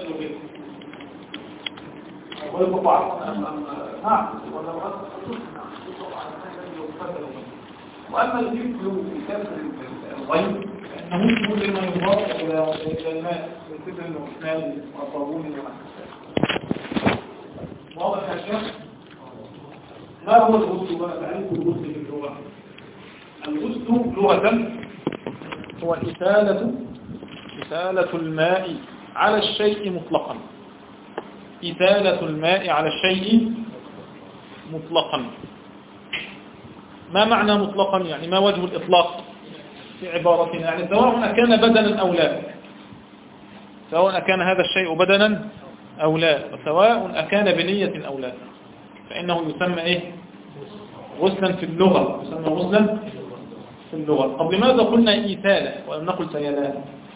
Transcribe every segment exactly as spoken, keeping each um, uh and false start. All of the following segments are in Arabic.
به ويطلق عرضا نعم ولا وأما الجفل بكسر الغيب فإنه كل ما يضاف إلى الماء من كبر وإحمال وصابون وحسن واضح يا شيخ؟ ما هو الغسل بقى؟ تعريف الغسل في اللغة. الغسل لغة هو إسالة إسالة الماء على الشيء مطلقا. إسالة الماء على الشيء مطلقا. ما معنى مطلقا؟ يعني ما وجه الإطلاق في عبارتنا؟ يعني سواء أكان بدنا أو لا، سواء أكان هذا الشيء بدنا أو لا، وسواء أكان بنية أو لا، فإنه يسمى إيه؟ غسلا في اللغة، يسمى غسلا في اللغة. طب لماذا قلنا إيثالة ولم نقل سيلان؟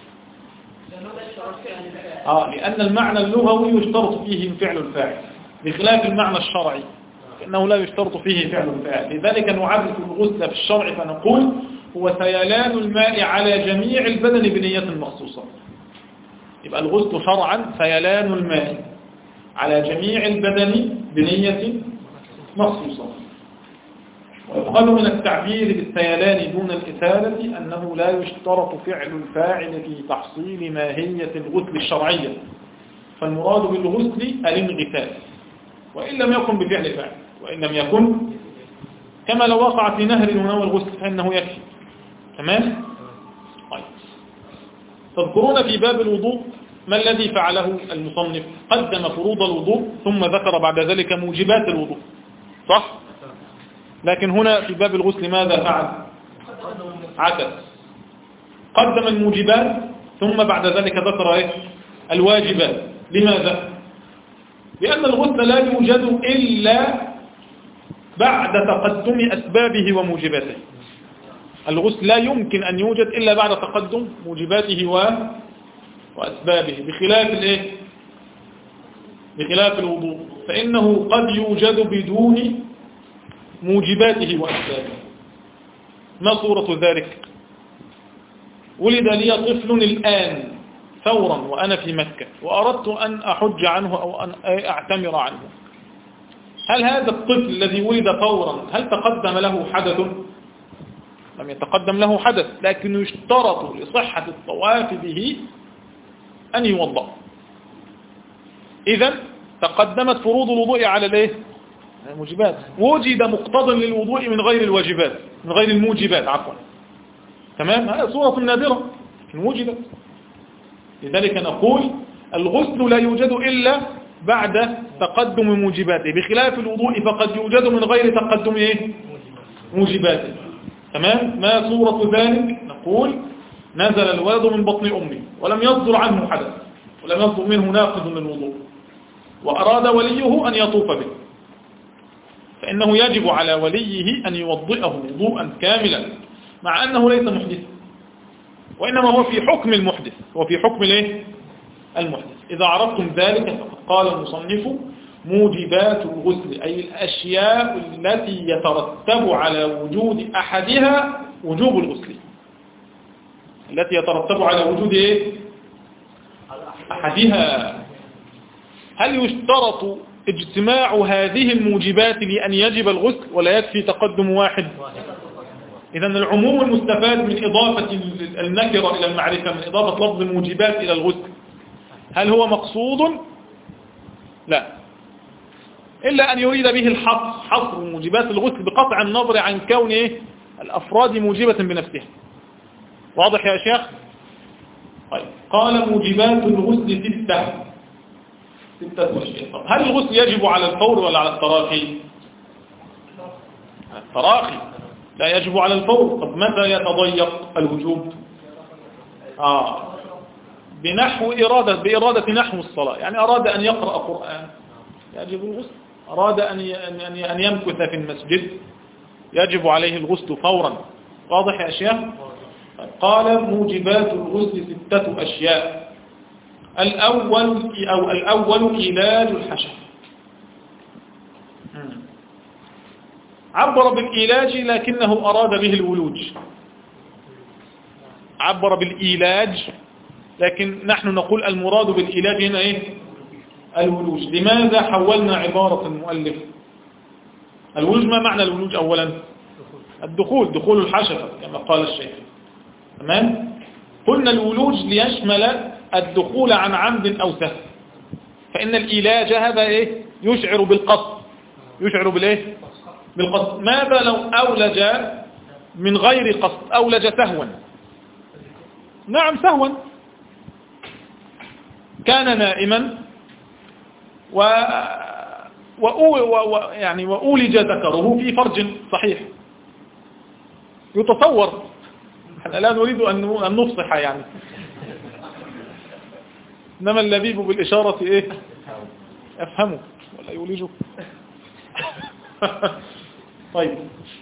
آه لأن المعنى اللغوي يشترط فيه فعل الفاعل بخلاف المعنى الشرعي فإنه لا يشترط فيه فعل الفاعل. لذلك نعرف الغسل في الشرع فنقول هو سيلان الماء على جميع البدن بنية مخصوصة. يبقى الغسل شرعا سيلان الماء على جميع البدن بنية مخصوصة. ويقال من التعبير بالسيلان دون الإسالة أنه لا يشترط فعل الفاعل في تحصيل ماهية الغسل الشرعية، فالمراد بالغسل الانغسال وإن لم يكن بفعل فاعل، وإن لم يكن كما لو وقع في نهر ونوى الغسل فإنه يكفي. تمام؟ طيب. تذكرون في باب الوضوء ما الذي فعله المصنف؟ قدم فروض الوضوء ثم ذكر بعد ذلك موجبات الوضوء، صح؟ لكن هنا في باب الغسل ماذا فعل؟ عكس، قدم الموجبات ثم بعد ذلك ذكر ايه؟ الواجبات. لماذا؟ لأن الغسل لا يوجد إلا بعد تقدم أسبابه وموجباته. الغسل لا يمكن أن يوجد إلا بعد تقدم موجباته و... وأسبابه، بخلاف الإيه؟ بخلاف الوضوء فإنه قد يوجد بدون موجباته وأسبابه. ما صورة ذلك؟ ولد لي طفل الآن فورا وأنا في مكة وأردت أن أحج عنه أو أن أعتمر عنه. هل هذا الطفل الذي ولد فورا هل تقدم له حدث؟ لم يتقدم له حدث، لكن يشترط لصحة الطواف به أن يوضأ. إذن تقدمت فروض الوضوء على الايه؟ الموجبات. وجد مقتضى للوضوء من غير الواجبات، من غير الموجبات عفوا. تمام؟ هذه صورة نادرة لكن وجدت. لذلك نقول الغسل لا يوجد إلا بعد تقدم موجباته، بخلاف الوضوء فقد يوجد من غير تقدم إيه؟ موجباته. تمام؟ ما صورة ذلك؟ نقول نزل الولد من بطن أمه ولم يصدر عنه حدث ولم يصدر منه ناقض للوضوء وأراد وليه أن يطوف به، فإنه يجب على وليه أن يوضئه وضوءا كاملا مع أنه ليس محدثا، وإنما هو في حكم المحدث، هو في حكم الايه؟ المحدث. إذا عرفتم ذلك فقد قال المصنف موجبات الغسل أي الأشياء التي يترتب على وجود أحدها وجوب الغسل، التي يترتب على وجود إيه؟ أحدها. هل يشترط اجتماع هذه الموجبات لأن يجب الغسل ولا يكفي تقدم واحد؟ إذن العموم المستفاد من إضافة النكرة إلى المعرفة، من إضافة لفظ الموجبات إلى الغسل، هل هو مقصود؟ لا، إلا أن يريد به الحصر، حصر موجبات الغسل بقطع النظر عن كون إيه؟ الأفراد موجبة بنفسها. واضح يا شيخ؟ طيب. قال موجبات الغسل ستة ستة أشياء. هل الغسل يجب على الفور ولا على التراخي؟ التراخي لا يجب على الفور. طب متى يتضيق الوجوب؟ آه بنحو إرادة بإرادة نحو الصلاة، يعني أراد أن يقرأ قرآن يجب الغسل، أراد أن أن يمكث في المسجد يجب عليه الغسل فورا. واضح يا شيخ؟ قال موجبات الغسل ستة أشياء. الأول أو الأول إيلاج الحشف. عبر بالإيلاج لكنه أراد به الولوج. عبر بالإيلاج لكن نحن نقول المراد بالعلاج هنا إيه؟ الولوج. لماذا حولنا عبارة المؤلف؟ الولوج، ما معنى الولوج أولا؟ الدخول، دخول الحشفة كما قال الشيخ. تمام؟ قلنا الولوج ليشمل الدخول عن عمد أو سهو، فإن العلاج هذا إيه؟ يشعر بالقصد، يشعر بالإيه؟ بالقصد. ماذا لو أولج من غير قصد، أولج سهوا؟ نعم سهوا، كان نائما و... وأو... و... يعني وأولج ذكره في فرج صحيح، يتصور. احنا لا نريد أن نفصح يعني، إنما اللبيب بالإشارة إيه؟ أفهمه ولا يولجه. طيب،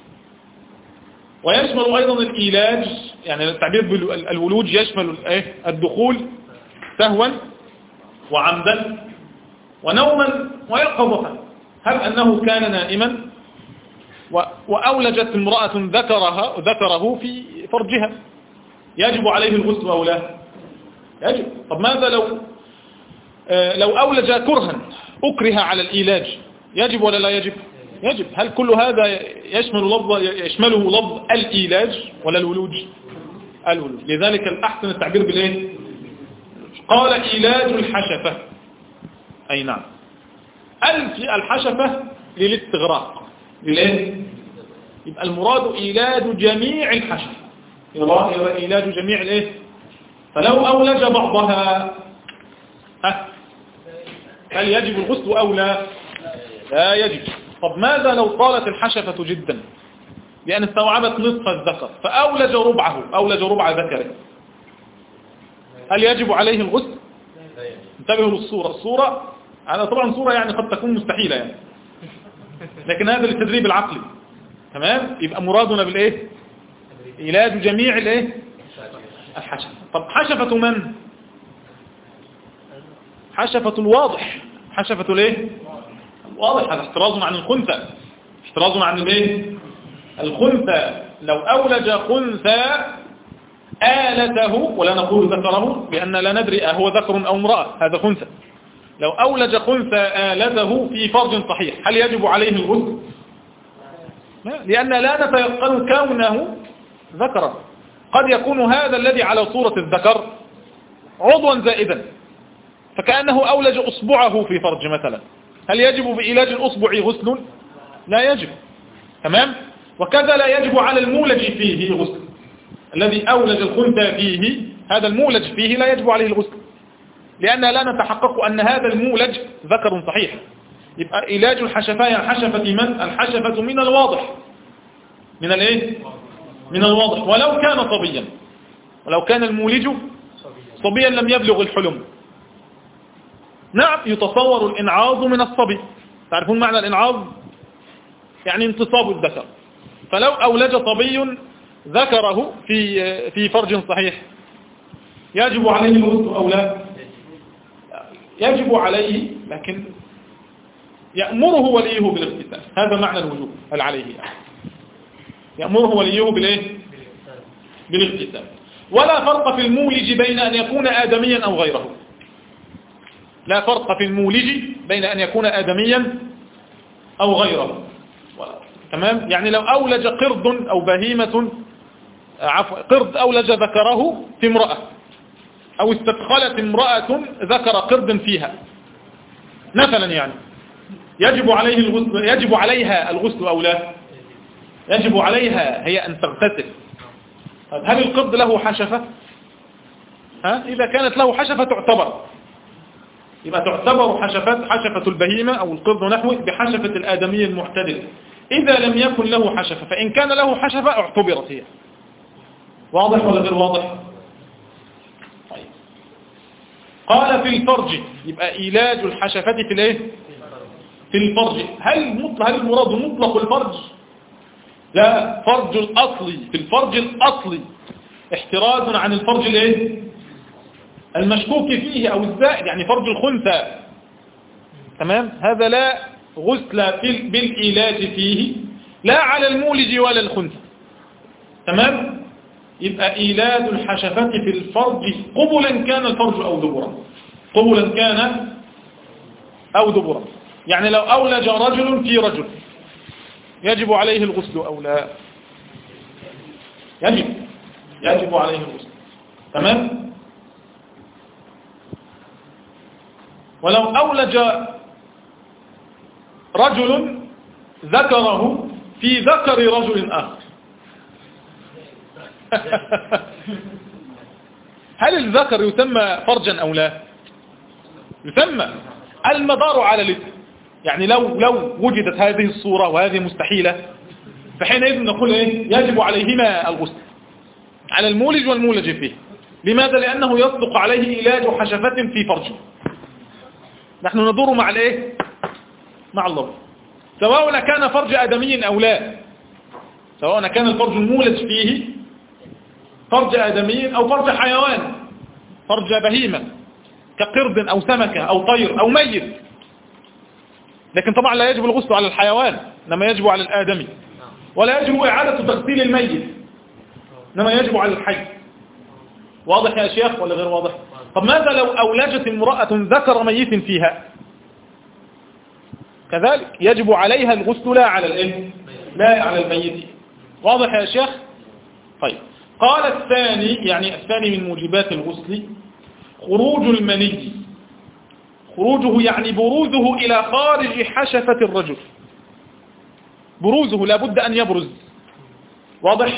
ويشمل أيضا الإيلاج، يعني التعبير بالولوج يشمل إيه؟ الدخول سهوا وعمدا ونوما ويقظة. هل أنه كان نائما وأولجت امرأة ذكرها ذكره في فرجها، يجب عليه الغسل أو لا؟ يجب. طب ماذا لو لو أولج كرها، أكره على الإيلاج، يجب ولا لا يجب؟ يجب. هل كل هذا يشمل لفظ يشمله لفظ الإيلاج ولا الولوج؟ الولوج. لذلك الأحسن التعبير بالإيه؟ قال إيلاج الحشفة. أي نعم، الحشفة للاستغراق، للإيه؟ يبقى المراد إيلاج جميع الحشفة، يبقى إيلاج جميع الإيه؟ فلو أولج بعضها ها، هل يجب الغسل أو لا؟ لا يجب. طب ماذا لو طالت الحشفة جدا لأن استوعبت نصف الذكر فأولج ربعه، أولج ربع ذكره، هل يجب عليه الغسل؟ انتبهوا للصورة. الصورة هذا طبعا صورة يعني قد تكون مستحيلة يعني، لكن هذا للتدريب العقلي. تمام؟ يبقى مرادنا بالإيه؟ علاج جميع الإيه؟ الحشفة. طب حشفة من؟ حشفة الواضح، حشفة الايه؟ الواضح. هذا احتراز عن الخنثى، احتراز عن الايه؟ الخنثى. لو أولج خنثى آلته، ولا نقول ذكره لأن لا ندري أهو ذكر أو امرأة، هذا خنثى. لو أولج خنثى آلته في فرج صحيح، هل يجب عليه الغسل؟ لأن لا نتيقن كونه ذكرا، قد يكون هذا الذي على صورة الذكر عضوا زائدا، فكأنه أولج أصبعه في فرج مثلا، هل يجب بعلاج الأصبع غسل؟ لا يجب. تمام؟ وكذا لا يجب على المولج فيه غسل، الذي أولج الخنثى فيه، هذا المولج فيه لا يجب عليه الغسل، لأن لا نتحقق أن هذا المولج ذكر صحيح. يبقى علاج الحشفة، حشفة من؟ الحشفة من الواضح، من الايه؟ من الواضح، ولو كان صبيا، ولو كان المولج صبيا لم يبلغ الحلم. نعم، يتصور الإنعاض من الصبي، تعرفون معنى الإنعاض؟ يعني انتصاب الذكر. فلو أولج صبي ذكره في في فرج صحيح، يجب عليه الغسل أو لا؟ يجب عليه، لكن يأمره وليه بالاغتسال. هذا معنى الوجوب، هل عليه يعني. يأمره وليه بالايه؟ بالاغتسال. ولا فرق في المولج بين أن يكون آدميا أو غيره، لا فرق في المولج بين أن يكون آدميا أو غيره. تمام؟ يعني لو أولج قرد أو بهيمة، عفوا قرد أولج ذكره في امرأة، أو استدخلت امرأة ذكر قرد فيها مثلا، يعني يجب عليه الغسل، يجب عليها الغسل أو لا؟ يجب عليها هي أن تغتسل. هل القرد له حشفة؟ ها؟ إذا كانت له حشفة تعتبر، يبقى تعتبر حشفة حشفة البهيمة أو القرد نحوه بحشفة الآدمي المعتدل. إذا لم يكن له حشفة، فإن كان له حشفة اعتبرت هي. واضح ولا غير واضح؟ طيب. قال في الفرج، يبقى علاج الحشفة في الايه؟ في الفرج. هل مطلق هل المراد مطلق الفرج؟ لا، فرج الأصلي، في الفرج الأصلي، احتراز عن الفرج الايه؟ المشكوك فيه أو الزائد، يعني فرج الخنثى. تمام؟ هذا لا غسل بالعلاج فيه، لا على المولج ولا الخنثى. تمام؟ يبقى إيلاد الحشفة في الفرج قبلا كان الفرج أو دبرا، قبلا كان أو دبرا. يعني لو أولج رجل في رجل يجب عليه الغسل أو لا؟ يجب يجب عليه الغسل. تمام. ولو أولج رجل ذكره في ذكر رجل آخر هل الذكر يسمى فرجا أو لا؟ يسمى. المدار على الاسم. يعني لو لو وجدت هذه الصورة وهذه مستحيلة فحينئذ نقول إيه؟ يجب عليهما الغسل، على المولج والمولج فيه. لماذا؟ لأنه يصدق عليه إيلاج حشفة في فرجه. نحن ندور مع الإيه؟ مع الله، سواء كان فرج آدمي أو لا، سواء كان الفرج المولج فيه فرج آدمي أو فرج حيوان، فرج بهيمة كقرد أو سمكة أو طير أو ميت. لكن طبعا لا يجب الغسل على الحيوان، إنما يجب على الآدمي. ولا يجب إعادة تغسيل الميت، إنما يجب على الحي. واضح يا شيخ ولا غير واضح؟ طب ماذا لو أولجت امرأة ذكر ميت فيها؟ كذلك يجب عليها الغسل لا على الإيه؟ لا على الميت. واضح يا شيخ؟ طيب. قال الثاني، يعني الثاني من موجبات الغسل خروج المني. خروجه يعني بروزه إلى خارج حشفة الرجل، بروزه لابد أن يبرز. واضح؟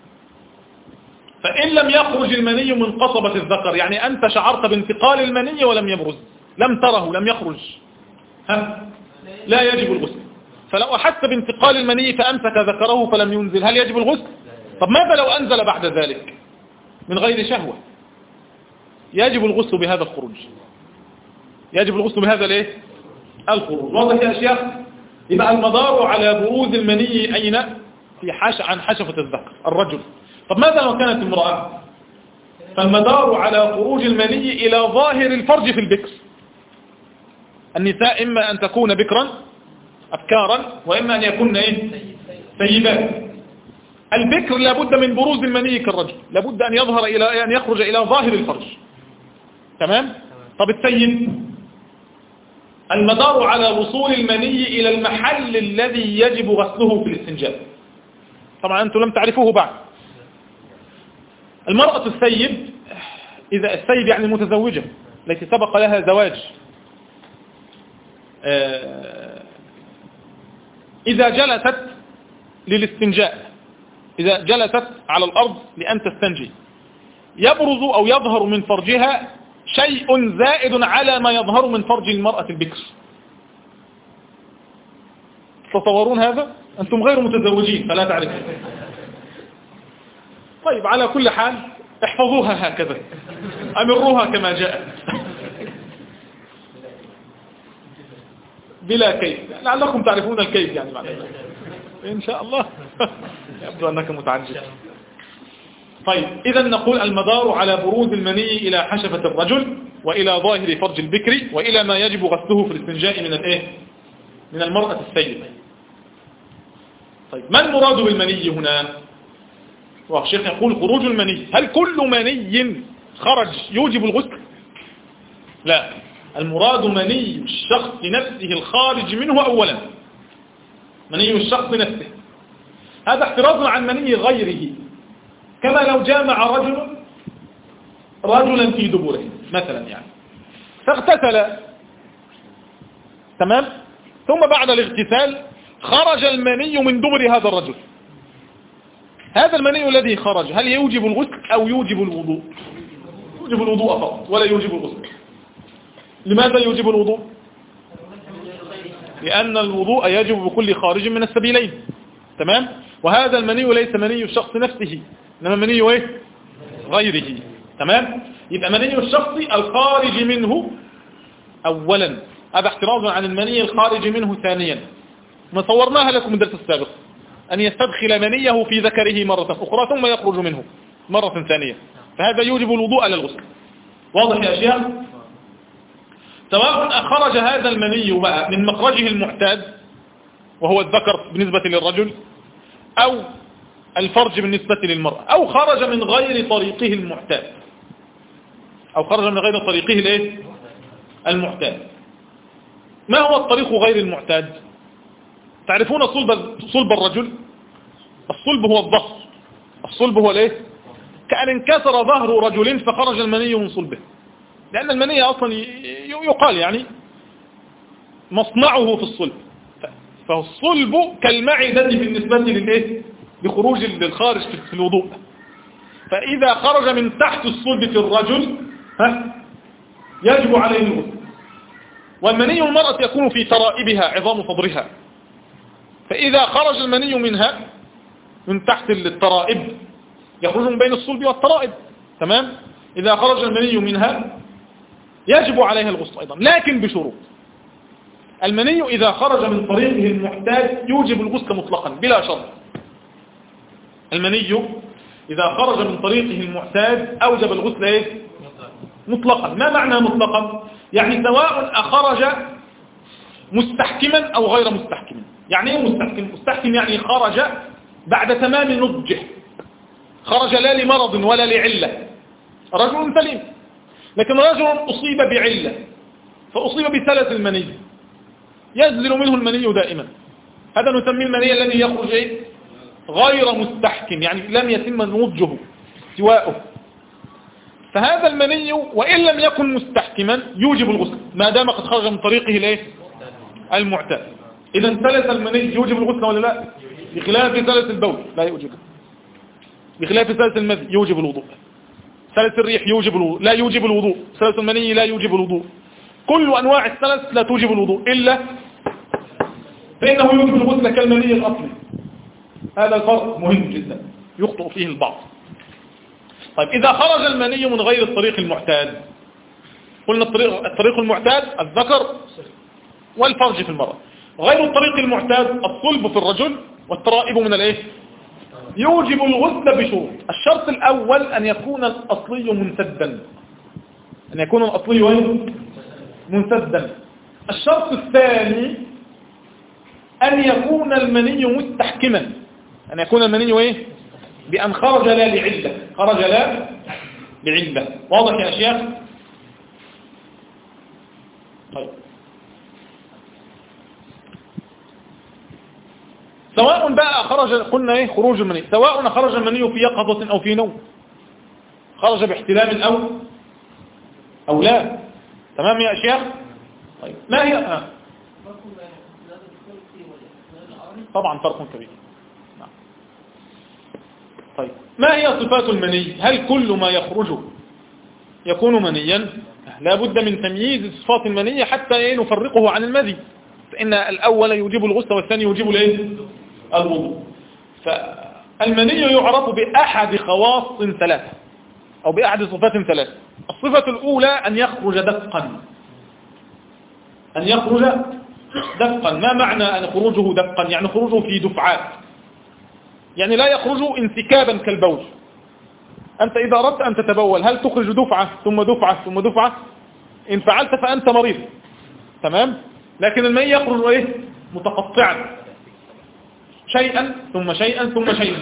فإن لم يخرج المني من قصبة الذكر، يعني أنت شعرت بانتقال المني ولم يبرز، لم تره، لم يخرج، ها؟ لا يجب الغسل. فلو أحس بانتقال المني فأمسك ذكره فلم ينزل، هل يجب الغسل؟ طب ماذا لو أنزل بعد ذلك من غير شهوة؟ يجب الغسل بهذا الخروج، يجب الغسل بهذا الايه؟ الخروج. واضح يا شيخ؟ يبقى المدار على بروز المني أين؟ في حش عن حشفة الذكر الرجل. طب ماذا لو كانت امرأة؟ فالمدار على خروج المني إلى ظاهر الفرج في البكر. النساء إما أن تكون بكرا أبكارا، وإما أن يكون إيه؟ سيبات. البكر لابد من بروز المني كالرجل، لابد أن يظهر إلى أن يخرج إلى ظاهر الفرج. تمام؟ طب السيب المدار على وصول المني إلى المحل الذي يجب غسله في الاستنجاء. طبعا أنتم لم تعرفوه بعد. المرأة السيب، إذا السيب يعني المتزوجة التي سبق لها زواج، إذا جلست للاستنجاء، إذا جلست على الأرض لأن تستنجي، يبرز أو يظهر من فرجها شيء زائد على ما يظهر من فرج المرأة البكر. تتصورون هذا؟ أنتم غير متزوجين فلا تعرفون. طيب، على كل حال احفظوها هكذا، أمروها كما جاءت بلا كيف، لعلكم تعرفون الكيف يعني معنى إن شاء الله. يبدو أنك متعجب. طيب، إذا نقول المدار على بروز المني إلى حشفة الرجل وإلى ظاهر فرج البكر وإلى ما يجب غسله في الاستنجاء من الإيه؟ من المرأة السيدة. طيب، ما المراد بالمني هنا؟ والشيخ يقول خروج المني. هل كل مني خرج يوجب الغسل؟ لا، المراد مني الشخص نفسه الخارج منه أولا، مني الشخص نفسه. هذا احتراز عن مني غيره، كما لو جامع رجل رجلا في دبره مثلا، يعني فاغتسل، تمام، ثم بعد الاغتسال خرج المني من دبر هذا الرجل. هذا المني الذي خرج هل يوجب الغسل أو يوجب الوضوء؟ يوجب الوضوء فقط ولا يوجب الغسل. لماذا يوجب الوضوء؟ لأن الوضوء يجب بكل خارج من السبيلين، تمام. وهذا المني ليس مني الشخص نفسه، إنما مني ايه؟ غيره، تمام. يبقى مني الشخص الخارج منه أولا، هذا احتراز عن المني الخارج منه ثانيا. ما صورناها لكم الدرس السابق، أن يستدخل منيه في ذكره مرة أخرى ثم يخرج منه مرة ثانية، فهذا يوجب الوضوء للغسل. واضح يا أشياء؟ سواء خرج هذا المني بقى من مخرجه المعتاد وهو الذكر بالنسبة للرجل، أو الفرج بالنسبة للمرأة، أو خرج من غير طريقه المعتاد، أو خرج من غير طريقه الايه المعتاد. ما هو الطريق غير المعتاد؟ تعرفون صلب صلب الرجل؟ الصلب هو الظهر، الصلب هو الايه كأن انكسر ظهر رجل فخرج المني من صلبه، لأن المني أصلا يقال يعني مصنعه في الصلب، فالصلب كالمعدة بالنسبة للايه لخروج للخارج في الوضوء. فإذا خرج من تحت الصلب في الرجل ها يجب عليه الغسل. والمني المرأة يكون في ترائبها عظام صدرها، فإذا خرج المني منها من تحت الترائب يخرج من بين الصلب والترائب، تمام. إذا خرج المني منها يجب عليها الغسل أيضا، لكن بشروط. المني إذا خرج من طريقه المعتاد يوجب الغسل مطلقا بلا شرط. المني إذا خرج من طريقه المعتاد أوجب الغسل إيه؟ مطلقا. ما معنى مطلقا؟ يعني سواء أخرج مستحكما أو غير مستحكم. يعني إيه مستحكم؟ مستحكم يعني خرج بعد تمام نضجه، خرج لا لمرض ولا لعلة، رجل سليم. لكن رجل أصيب بعلة فأصيب بسلس المني ينزل منه المني دائما، هذا نسميه المني الذي يخرج إيه؟ غير مستحكم، يعني لم يتم نضجه سواءه. فهذا المني وإن لم يكن مستحكما يوجب الغسل ما دام قد خرج من طريقه الايه المعتاد. إذا سلس المني يوجب الغسل ولا لا؟ بخلاف سلس البول لا يوجبه، بخلاف سلس المذي يوجب الوضوء، سلس الريح يوجب الوضوء لا يوجب الوضوء، سلس المني لا يوجب الوضوء. كل أنواع السلس لا توجب الوضوء إلا فإنه يوجب الغسل كالمني الأصلي. هذا الفرق مهم جدا يخطئ فيه البعض. طيب إذا خرج المني من غير الطريق المعتاد، قلنا الطريق, الطريق المعتاد الذكر والفرج في المرأة، غير الطريق المعتاد الصلب في الرجل والترائب من الايه يوجب الغسل بشروط. الشرط الأول أن يكون الأصلي منسدا، أن يكون الأصلي منسدا. الشرط الثاني أن يكون المني مستحكما، أن يكون المني ايه بأن خرج لا لعلة، خرج لا لعلة. واضح يا أشياء؟ طيب سواء بقى خرج، قلنا ايه خروج المني، سواء خرج المني في يقظة أو في نوم، خرج باحتلام أو أو لا، تمام يا أشياء؟ طيب ما هي آه. طبعا فرق كبير. نعم. طيب ما هي صفات المني؟ هل كل ما يخرج يكون منيا؟ لا بد من تمييز صفات المني حتى ايه نفرقه عن المذي، فإن الأول يوجب الغسل والثاني يوجب الايه الوضوء. فالمني يعرف بأحد خواص ثلاثة أو بأحد صفات ثلاثة. الصفة الأولى أن يخرج دفقا، أن يخرج دفقا. ما معنى أن خروجه دفقا؟ يعني خروجه في دفعات، يعني لا يخرج انسكابا كالبول. أنت إذا أردت أن تتبول هل تخرج دفعة ثم دفعة ثم دفعة؟ إن فعلت فأنت مريض، تمام. لكن الماء يخرج إيه متقطعا، شيئا ثم شيئا ثم شيئا.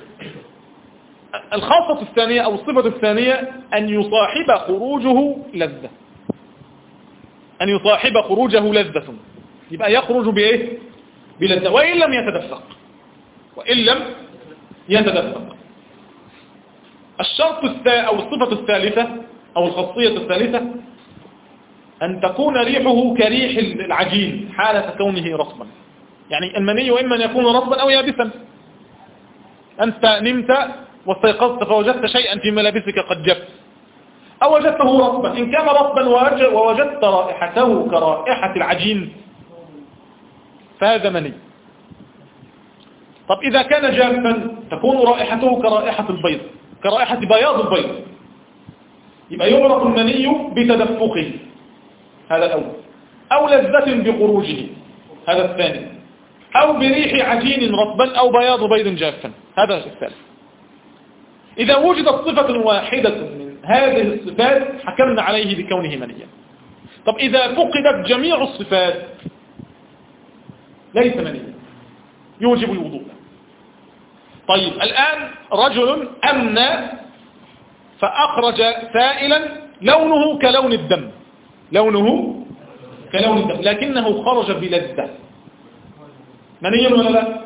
الخاصة الثانية أو الصفة الثانية أن يصاحب خروجه لذة، أن يصاحب خروجه لذة، يبقى يخرج بإيه بلذة وإن لم يتدفق، وإن لم يتدفق. الشرط الثالث أو الصفة الثالثة أو الخاصية الثالثة أن تكون ريحه كريح العجين حالة كونه رطبا، يعني المني إما أن يكون رطبا أو يابسا. أنت نمت واستيقظت فوجدت شيئا في ملابسك قد جف، أو وجدته رطبا، إن كان رطبا ووجدت رائحته كرائحة العجين فهذا مني. طب إذا كان جافا تكون رائحته كرائحة البيض، كرائحة بياض البيض، يبقى يعرف المني بتدفقه، هذا الأول، أو لذة بخروجه، هذا الثاني، أو بريح عجين رطبا أو بياض بيض جافا، هذا الثالث. إذا وجدت صفة واحدة من هذه الصفات حكمنا عليه بكونه منيا. طب إذا فقدت جميع الصفات ليس منيا، يوجب الوضوء. طيب الآن رجل أمنى فأخرج سائلا لونه كلون الدم، لونه كلون الدم لكنه خرج بلذة، مني ولا لا؟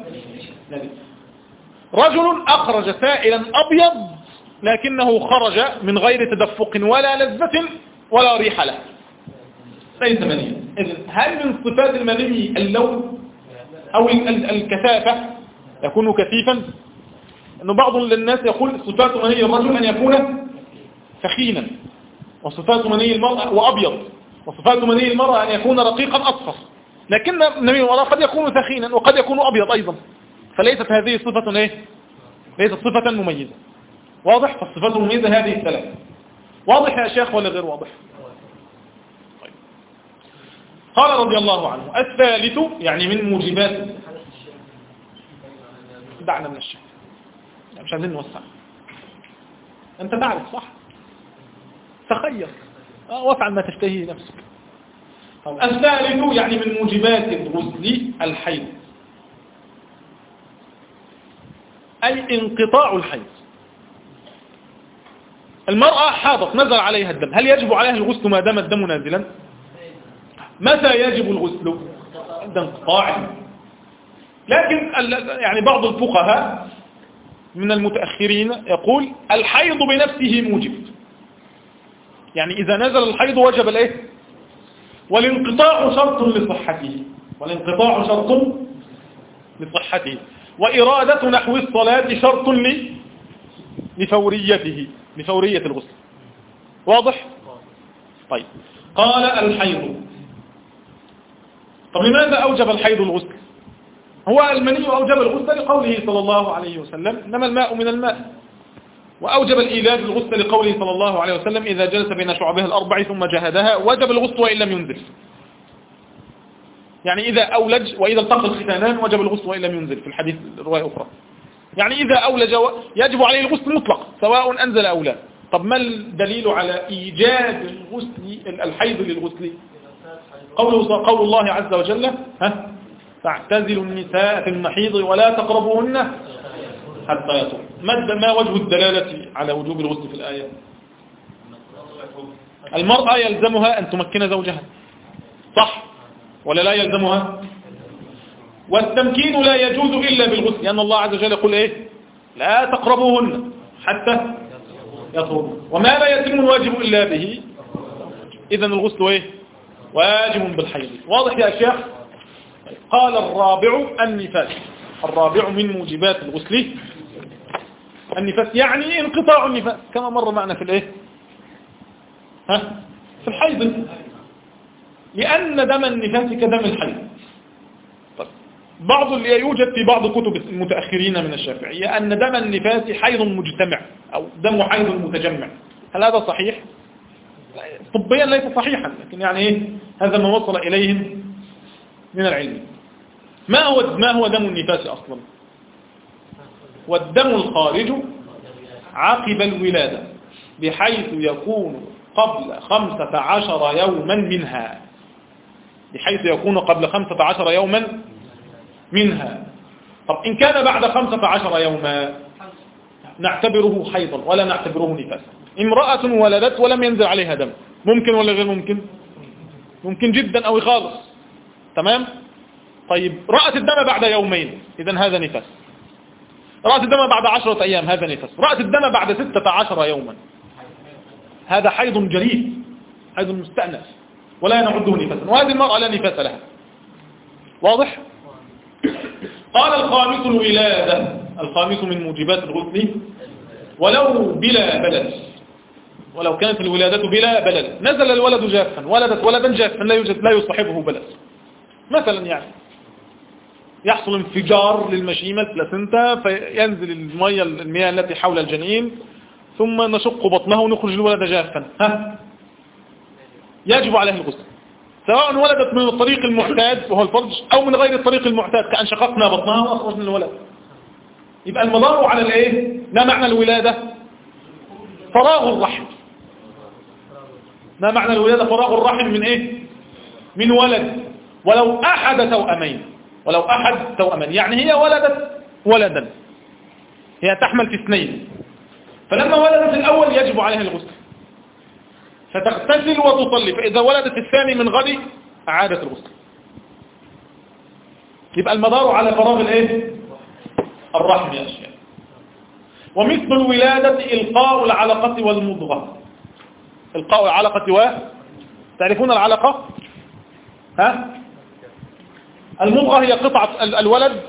رجل أخرج سائلا أبيض لكنه خرج من غير تدفق ولا لذة ولا ريح له، ليس منيا. إذن هل من صفات المني اللون أو الكثافة يكون كثيفا؟ أنه بعض الناس يقول صفات مني الرجل أن يكون ثخينا، وصفات مني المرأة وأبيض، وصفات مني المرأة أن يكون رقيقا أصفر، لكن مني المرأة قد يكون ثخينا وقد يكون أبيض أيضا، فليست هذه صفة إيه؟ ليست صفة مميزة. واضح؟ فالصفات المميزة هذه الثلاث. واضح يا شيخ ولا غير واضح؟ طيب. قال رضي الله عنه الثالث يعني من موجبات، دعنا من الشك مش عايزين نوسع، أنت تعرف صح؟ تخير آه وافعل ما تشتهيه نفسك. طيب. الثالث يعني من موجبات الغسل الحيض، أي انقطاع الحيض. المرأة حاضت نزل عليها الدم، هل يجب عليها الغسل ما دام الدم نازلا؟ متى يجب الغسل؟ عند انقطاعه. لكن يعني بعض الفقهاء من المتأخرين يقول الحيض بنفسه موجب، يعني إذا نزل الحيض وجب الايه؟ والانقطاع شرط لصحته، والانقطاع شرط لصحته، وإرادة نحو الصلاة شرط لفوريته، لفورية الغسل. واضح؟ طيب. قال الحيض. طب لماذا أوجب الحيض الغسل؟ هو المني أوجب الغسل لقوله صلى الله عليه وسلم إنما الماء من الماء، وأوجب الإيلاد الغسل لقوله صلى الله عليه وسلم إذا جلس بين شعبها الأربع ثم جهدها وجب الغسل وإن لم ينزل، يعني إذا أولج وإذا التقى الختانان وجب الغسل وإن لم ينزل في الحديث رواية أخرى، يعني إذا أولج يجب عليه الغسل مطلق سواء أنزل أو لا. طب ما الدليل على إيجاد الغسل الحيض للغسل؟ قوله قول الله عز وجل ها فاعتزلوا النساء في المحيض ولا تقربوهن حتى يطهر. ما وجه الدلالة على وجوب الغسل في الآية؟ المرأة يلزمها أن تمكن زوجها صح ولا لا يلزمها؟ والتمكين لا يجوز إلا بالغسل، لأن الله عز وجل يقول إيه؟ لا تقربوهن حتى يطهر، وما لا يتم الواجب إلا به، إذن الغسل إيه؟ واجب بالحيض. واضح يا شيخ؟ قال الرابع النفاس. الرابع من موجبات الغسل النفاس، يعني انقطاع النفاس كما مر معنا في الايه ها في الحيض، لأن دم النفاس كدم الحيض. طيب. بعض اللي يوجد في بعض كتب المتأخرين من الشافعية أن دم النفاس حيض مجتمع أو دم حيض متجمع، هل هذا صحيح؟ طبيا ليس صحيحا، لكن يعني ايه هذا ما وصل إليهم من العلم. ما هو ما هو دم النفاس أصلا؟ والدم الخارج عقب الولادة بحيث يكون قبل خمسة عشر يوما منها، بحيث يكون قبل خمسة عشر يوما منها. طب إن كان بعد خمسة عشر يوما نعتبره حيضا ولا نعتبره نفاسا. امرأة ولدت ولم ينزل عليها دم، ممكن ولا غير ممكن؟ ممكن جدا أو خالص. تمام؟ طيب رأت الدم بعد يومين، إذن هذا نفاس. رأت الدم بعد عشرة أيام، هذا نفاس. رأت الدم بعد ستة عشر يوما، هذا حيض جريء، حيض مستأنف ولا نعده نفاسا، وهذه المرأة لا نفاس لها. واضح؟ قال الخامس الولادة. الخامس من موجبات الغسل ولو بلا بلد، ولو كانت الولادة بلا بلد، نزل الولد جافا، ولدت ولدا جافا لا يوجد لا يصاحبه بلد، مثلا يعني يحصل انفجار للمشيمة البلاسنتا فينزل المياه المياه التي حول الجنين ثم نشق بطنه ونخرج الولد جافا، ها يجب عليه الغسل، سواء ولدت من الطريق المعتاد وهو الفرج أو من غير الطريق المعتاد كأن شققنا بطنها وأخرجنا الولد. يبقى المدار على الايه؟ ما معنى الولادة؟ فراغ الرحم. ما معنى الولادة؟ فراغ الرحم من ايه؟ من ولد، ولو أحد توأمين، ولو أحد توأمين، يعني هي ولدت ولدا هي تحمل في اثنين، فلما ولدت الأول يجب عليها الغسل فتغتسل وتصلي، فإذا ولدت الثاني من غد أعادت الغسل. يبقى المدار على فراغ الايه؟ الرحم يا أشياء. ومثل الولادة إلقاء العلقة والمضغة. إلقاء العلقة و تعرفون العلقة؟ ها؟ المضغة هي قطعة الولد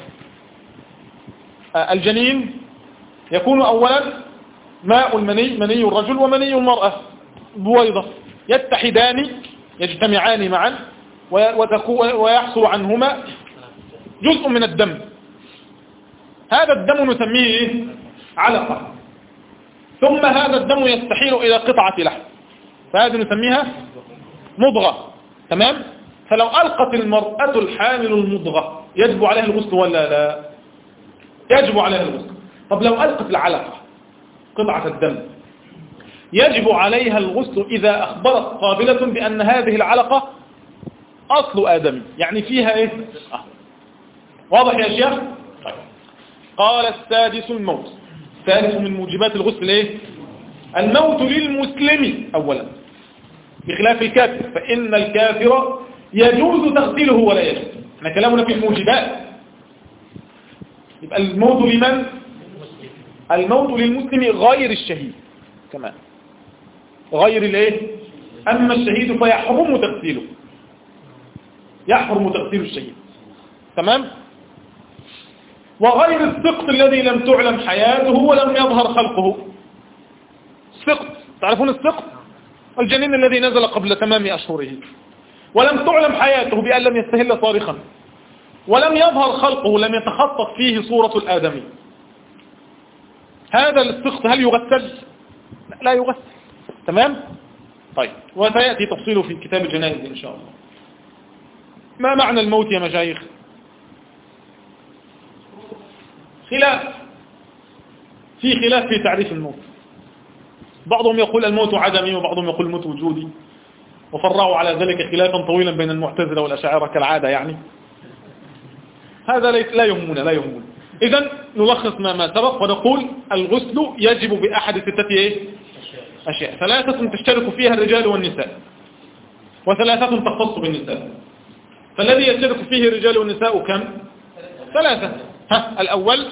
الجنين، يكون أولا ماء المني مني الرجل ومني المرأة بويضة، يتحدان يجتمعان معا ويحصل عنهما جزء من الدم. هذا الدم نسميه علقة، ثم هذا الدم يستحيل إلى قطعة لحم، فهذه نسميها مضغة. تمام؟ فلو ألقت المرأة الحامل المضغة يجب عليها الغسل ولا لا؟ يجب عليها الغسل. طب لو ألقت العلقة قطعة الدم يجب عليها الغسل إذا أخبرت قابلة بأن هذه العلقة أصل آدمي، يعني فيها إيه؟ آه. واضح يا شيخ؟ طيب. قال السادس الموت. الثالث من موجبات الغسل إيه؟ الموت للمسلم أولا بخلاف الكافر، فإن الكافر يجوز تغسيله ولا يجوز. احنا كلامنا في الموجبات. يبقى الموت لمن؟ الموت للمسلم غير الشهيد كمان، غير الايه؟ أما الشهيد فيحرم تغسيله، يحرم تغسيل الشهيد. تمام؟ وغير السقط الذي لم تعلم حياته ولم يظهر خلقه. السقط، تعرفون السقط؟ الجنين الذي نزل قبل تمام أشهره ولم تعلم حياته بأن لم يستهل صارخا ولم يظهر خلقه، لم يتخطط فيه صورة الآدمي. هذا السقط هل يغسل؟ لا يغسل. تمام؟ طيب، وسيأتي تفصيله في كتاب الجنائز إن شاء الله. ما معنى الموت يا مشايخ؟ خلاف، في خلاف في تعريف الموت. بعضهم يقول الموت عدمي وبعضهم يقول الموت وجودي، وفرعوا على ذلك خلافا طويلا بين المعتزلة والأشاعرة كالعادة يعني. هذا لا يهمنا لا يهمنا. إذن نلخص ما ما سبق ونقول الغسل يجب بأحد ستة إيه؟ أشياء، ثلاثة تشترك فيها الرجال والنساء وثلاثة تختص بالنساء. فالذي يشترك فيه الرجال والنساء كم؟ ثلاثة. ها، الأول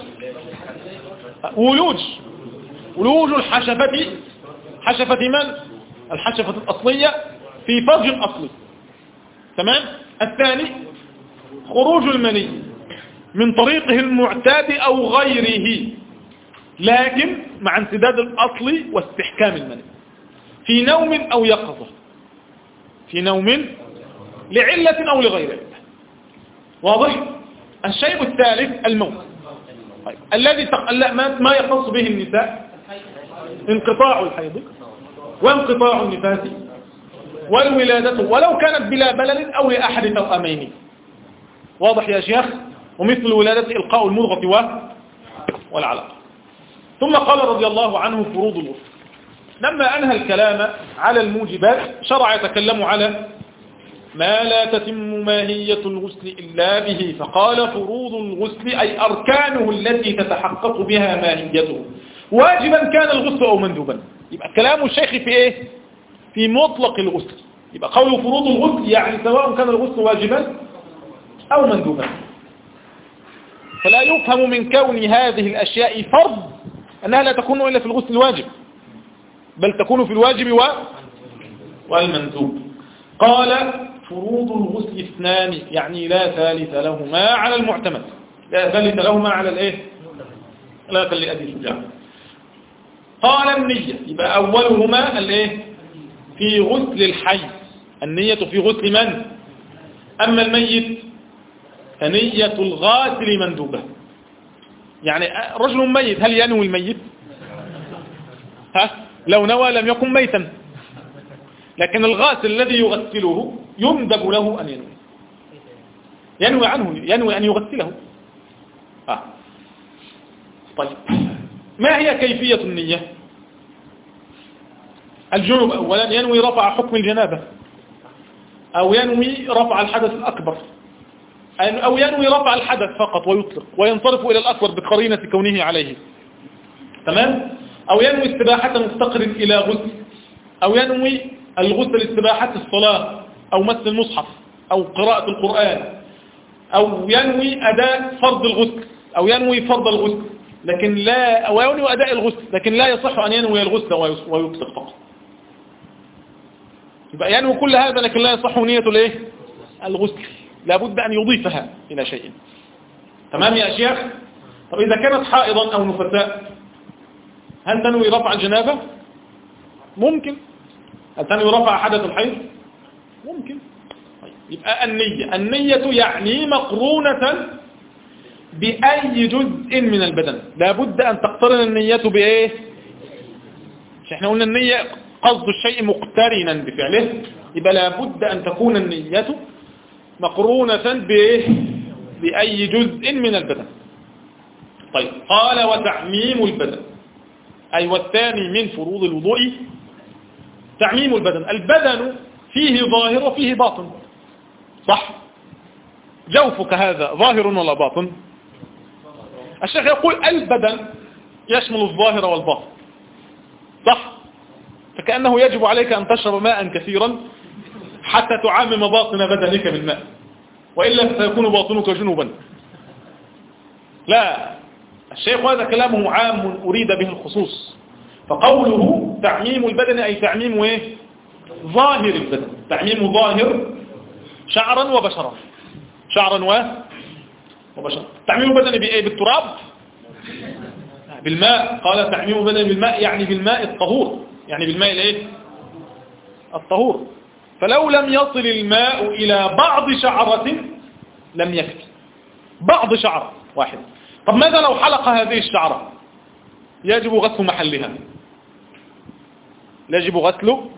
ولوج ولوج الحشفة، حشفة من؟ الحشفة الأصلية في فرج أصلي. تمام؟ الثاني خروج المني من طريقه المعتاد أو غيره، لكن مع انسداد الأصل واستحكام المني في نوم أو يقظة، في نوم لعلة أو لغير علة. واضح؟ الشيء الثالث الموت. طيب. الذي تق... ما يخص به النساء انقطاع الحيض وانقطاع النفاس والولادة ولو كانت بلا بلل أو لأحد توأمين. واضح يا شيخ؟ ومثل الولادة إلقاء المضغة و... والعلقة. ثم قال رضي الله عنه فروض الغسل. لما أنهى الكلام على الموجبات شرع يتكلم على ما لا تتم ماهية الغسل إلا به، فقال فروض الغسل أي أركانه التي تتحقق بها ماهيته، واجبا كان الغسل أو مندوبا. يبقى كلام الشيخ في إيه؟ في مطلق الغسل. يبقى قوله فروض الغسل يعني سواء كان الغسل واجبا أو مندوبا، فلا يفهم من كون هذه الأشياء فرض أنها لا تكون إلا في الغسل الواجب، بل تكون في الواجب و... والمندوب. قال فروض الغسل اثنان يعني لا ثالث لهما على المعتمد، لا ثالث لهما على الايه؟ لا لأبي شجاع. قال النية، يبقى أولهما الايه؟ في غسل الحي، النية في غسل من؟ أما الميت فنية الغاسل مندوبة. يعني رجل ميت هل ينوي الميت؟ ها؟ لو نوى لم يكن ميتا، لكن الغاسل الذي يغسله يندب له أن ينوي، ينوي عنه، ينوي أن يغسله. آه. طيب، ما هي كيفية النية؟ الجنوب أولا ينوي رفع حكم الجنابة، أو ينوي رفع الحدث الأكبر، أو ينوي رفع الحدث فقط ويطلق وينصرف إلى الأكبر بقرينة كونه عليه. تمام؟ أو ينوي استباحة مفتقر إلى غسل، أو ينوي الغسل استباحة الصلاة أو مس المصحف أو قراءة القرآن، أو ينوي أداء فرض الغسل أو ينوي فرض الغسل لكن لا أو ينوي أداء الغسل لكن لا يصح أن ينوي الغسل ويكسر فقط. يبقى ينوي كل هذا لكن لا يصح نية الايه؟ الغسل، لابد أن يضيفها إلى شيء. تمام يا شيخ؟ طب إذا كانت حائضا أو نفساء هل تنوي رفع الجنابة؟ ممكن. هل تنوي رفع حدث الحيض؟ ممكن. طيب. يبقى النية النية يعني مقرونة بأي جزء من البدن، لابد أن تقترن النية بإيه؟ مش احنا قلنا النية قصد الشيء مقترنا بفعله، يبقى لابد أن تكون النية مقرونة بإيه؟ بأي جزء من البدن. طيب قال وتعميم البدن، أي والثاني من فروض الوضوء تعميم البدن. البدن فيه ظاهر وفيه باطن، صح؟ جوفك هذا ظاهر ولا باطن؟ الشيخ يقول البدن يشمل الظاهر والباطن، صح؟ فكأنه يجب عليك أن تشرب ماء كثيرا حتى تعمم باطن بدنك بالماء، وإلا سيكون باطنك جنوبا. لا، الشيخ هذا كلامه عام أريد به الخصوص، فقوله تعميم البدن أي تعميم إيه؟ ظاهر البدن، تعميم ظاهر شعرا وبشرا، شعرا و وبشرا. تعميم البدن بإيه؟ بالتراب؟ بالماء. قال تعميم البدن بالماء يعني بالماء الطهور، يعني بالماء الايه؟ الطهور. فلو لم يصل الماء إلى بعض شعرة لم يكفي، بعض شعرة واحد. طب ماذا لو حلق هذه الشعرة؟ يجب غسل محلها، يجب غسله.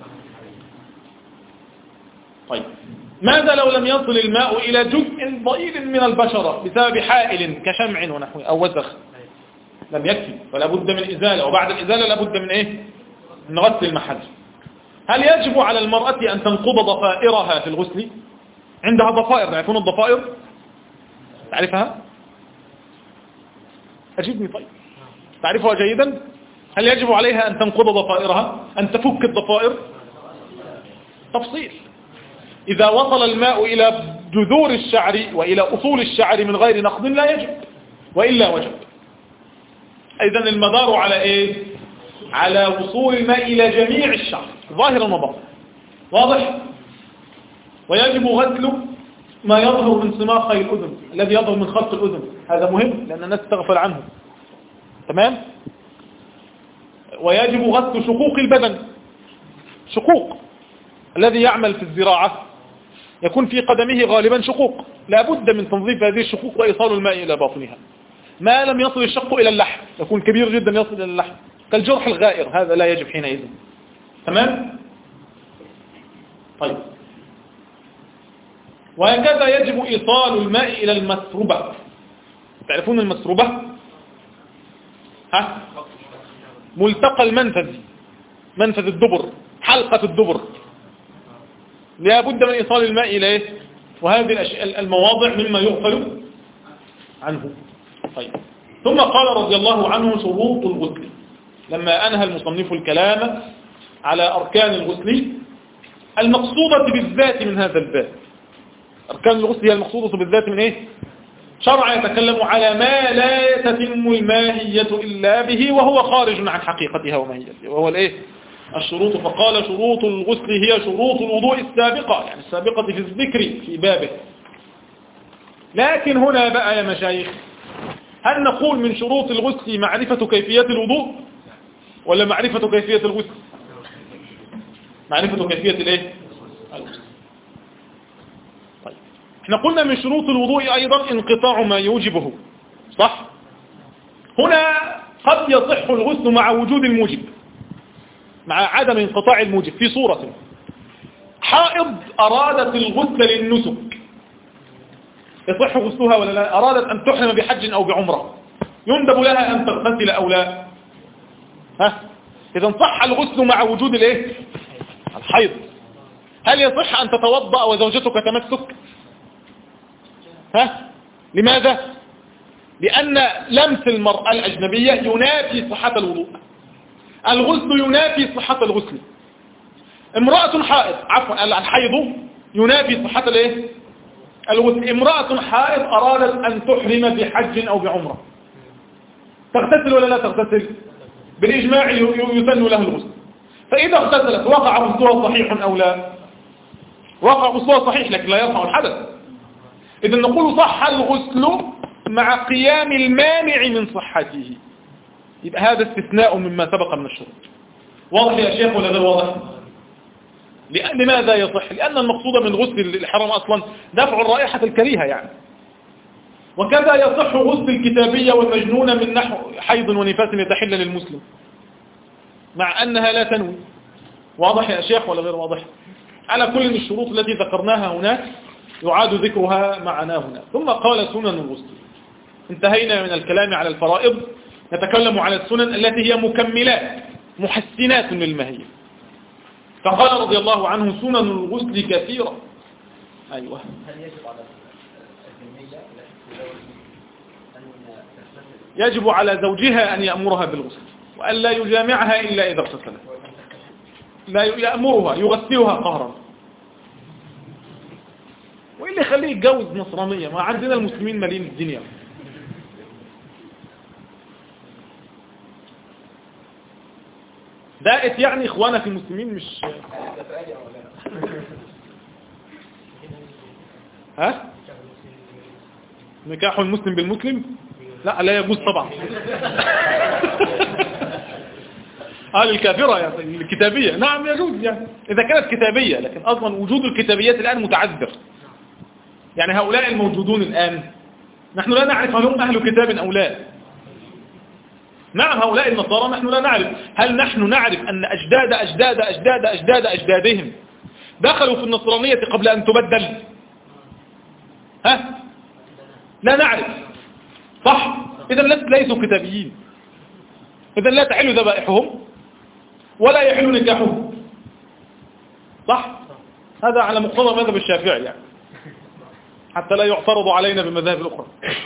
طيب ماذا لو لم يصل الماء إلى جزء ضئيل من البشرة بسبب حائل كشمع ونحوه أو وسخ؟ لم يكفي، ولا بد من إزالة، وبعد الإزالة لا بد من إيه؟ من غسل المحل. هل يجب على المرأة أن تنقض ضفائرها في الغسل؟ عندها ضفائر، تعرفون الضفائر؟ تعرفها؟ أجيبني طيب، تعرفها جيدا؟ هل يجب عليها أن تنقض ضفائرها؟ أن تفك الضفائر؟ تفصيل. إذا وصل الماء إلى جذور الشعر وإلى أصول الشعر من غير نقض لا يجب، وإلا وجب. إذن المدار على إيه؟ على وصول الماء إلى جميع الشعر ظاهرا وباطنا، واضح؟ ويجب غسل ما يظهر من سماخي الأذن، الذي يظهر من خلق الأذن، هذا مهم لأن الناس تغفل عنه. تمام؟ ويجب غسل شقوق البدن، شقوق الذي يعمل في الزراعة يكون في قدمه غالبا شقوق، لا بد من تنظيف هذه الشقوق وإيصال الماء إلى باطنها. ما لم يصل الشق إلى اللحم، يكون كبير جدا يصل إلى اللحم كالجرح الغائر، هذا لا يجب حينئذ. تمام؟ طيب وهكذا يجب إيصال الماء إلى المسربة. تعرفون المسربة؟ ها؟ ملتقى المنفذ، منفذ الدبر، حلقة الدبر، لا بد من إيصال الماء إليه، وهذه المواضع مما يغفل عنه. طيب ثم قال رضي الله عنه شروط الغسل، لما أنهى المصنف الكلام على أركان الغسل المقصودة بالذات من هذا الباب. أركان الغسل هي المقصودة بالذات من إيه؟ شرع يتكلم على ما لا تتم الماهية إلا به وهو خارج عن حقيقتها وماهيتها، وهو الإيه؟ الشروط. فقال شروط الغسل هي شروط الوضوء السابقة، يعني السابقة في الذكر في بابه. لكن هنا بقى يا مشايخ، هل نقول من شروط الغسل معرفة كيفية الوضوء ولا معرفة كيفية الغسل؟ معرفة كيفية الايه؟ الغسل. طيب احنا قلنا من شروط الوضوء ايضا انقطاع ما يوجبه، صح؟ هنا قد يصح الغسل مع وجود الموجب، مع عدم انقطاع الموجب. في صورة حائض أرادت الغسل للنسك، يصح غسلها ولا لا؟ أرادت أن تحرم بحج أو بعمرة، يندب لها أن تغتسل أو لا؟ ها؟ إذا صح الغسل مع وجود الايه؟ الحيض. هل يصح أن تتوضأ وزوجتك تمسك؟ ها؟ لماذا؟ لأن لمس المرأة الأجنبية ينافي صحة الوضوء، الغسل ينافي صحة الغسل. امرأة حائض، عفوا الحيض ينافي صحة الايه؟ الغسل. امرأة حائض أرادت أن تحرم بحج أو بعمرة، تغتسل ولا لا تغتسل؟ بالإجماع يسن لها الغسل. فإذا اغتسلت وقع غسلها صحيح أو لا؟ وقع غسلها صحيح لكن لا يرفع الحدث. إذا نقول صح الغسل مع قيام المانع من صحته، يبقى هذا استثناء مما سبق من الشروط. واضح يا شيخ ولا غير واضح؟ لماذا يصح؟ لأن المقصود من غسل الحرام أصلا دفع الرائحة الكريهة يعني. وكذا يصح غسل الكتابية والمجنونة من نحو حيض ونفاس يتحل للمسلم مع أنها لا تنوي. واضح يا شيخ ولا غير واضح؟ على كل من الشروط التي ذكرناها هناك يعاد ذكرها معنا هنا. ثم قال سنن الغسل. انتهينا من الكلام على الفرائض، نتكلم على السنن التي هي مكملات محسنات للمهية. فقال رضي الله عنه سنن الغسل كثيرة. أيوة. هل يجب على الزوجية يجب على زوجها أن يأمرها بالغسل وأن لا يجامعها إلا إذا اغتسلت، لا يأمرها يغسلها قهرا. وإيه اللي يخليه يتجوز نصرانية؟ ما عندنا المسلمين مالين الدنيا. دائت يعني إخوانا في المسلمين مش ها؟ نكاح المسلم بالمسلم لا لا يجوز طبعا. آه الكافرة يا الكتابية نعم يجوز يعني إذا كانت كتابية، لكن أصلا وجود الكتابيات الآن متعذر. يعني هؤلاء الموجودون الآن نحن لا نعرف هل هم أهل كتاب أو لا. نعم هؤلاء النصارى نحن لا نعرف، هل نحن نعرف أن أجداد أجداد أجداد أجداد أجدادهم دخلوا في النصرانية قبل أن تبدل؟ ها؟ لا نعرف. صح؟ إذا ليسوا كتابيين، إذا لا تحل ذبائحهم ولا يحل نكاحهم. صح؟ هذا على مقتضى مذهب الشافعي يعني، حتى لا يعترض علينا بالمذاهب الأخرى.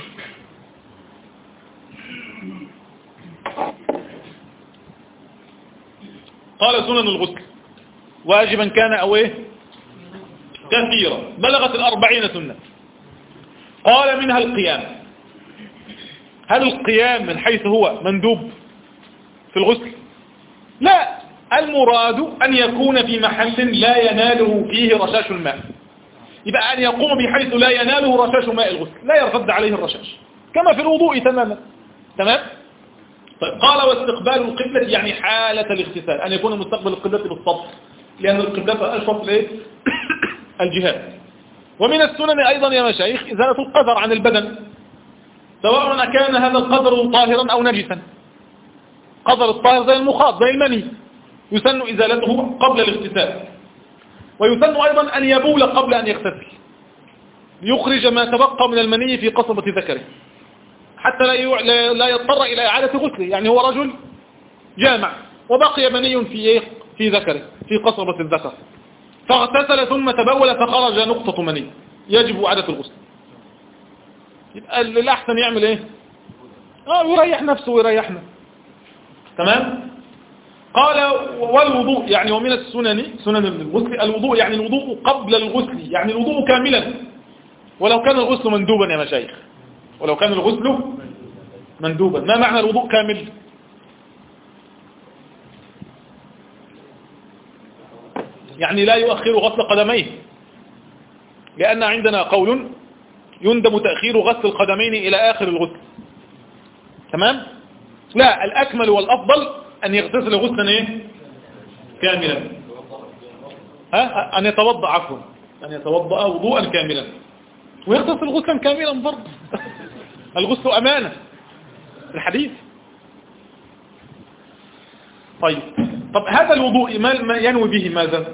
قال سنن الغسل واجبا كان أو إيه؟ كثيرا، بلغت الأربعين سنة. قال منها القيام. هل القيام من حيث هو مندوب في الغسل؟ لا، المراد أن يكون في محل لا يناله فيه رشاش الماء، يبقى أن يقوم بحيث لا يناله رشاش ماء الغسل، لا يرتد عليه الرشاش كما في الوضوء تماما. تمام؟ طيب قال واستقبال القبلة يعني حالة الاغتسال، أن يكون مستقبل القبلة بالصدر، لأن القبلة أشرف ليه؟ الجهات. ومن السنن أيضا يا مشايخ إزالة القدر عن البدن، سواء كان هذا القدر طاهرا أو نجسا. قدر الطاهر زي المخاط زي المني يسن إزالته قبل الاغتسال، ويسن أيضا أن يبول قبل أن يغتسل ليخرج ما تبقى من المني في قصبة ذكره حتى لا لا يضطر إلى إعادة غسله. يعني هو رجل جامع وبقي مني في في ذكره في قصبة الذكر، فاغتسل ثم تبول فخرج نقطة مني، يجب إعادة الغسل. يبقى الأحسن يعمل إيه؟ آه يريح نفسه ويريحنا. تمام؟ قال والوضوء يعني ومن السنن سنن الغسل الوضوء، يعني الوضوء قبل الغسل، يعني الوضوء كاملا ولو كان الغسل مندوبا يا مشايخ، ولو كان الغسل مندوبا. ما معنى الوضوء كامل؟ يعني لا يؤخر غسل قدميه، لأن عندنا قول يندب تأخير غسل القدمين إلى آخر الغسل. تمام؟ لا، الأكمل والأفضل أن يغتسل غسلا إيه؟ كاملا. ها؟ أن يتوضأ عفوا أن يتوضأ وضوءا كاملا ويغتسل غسلا كاملا برضه. الغسل أمانة الحديث. طيب طب هذا الوضوء ما ينوي به ماذا؟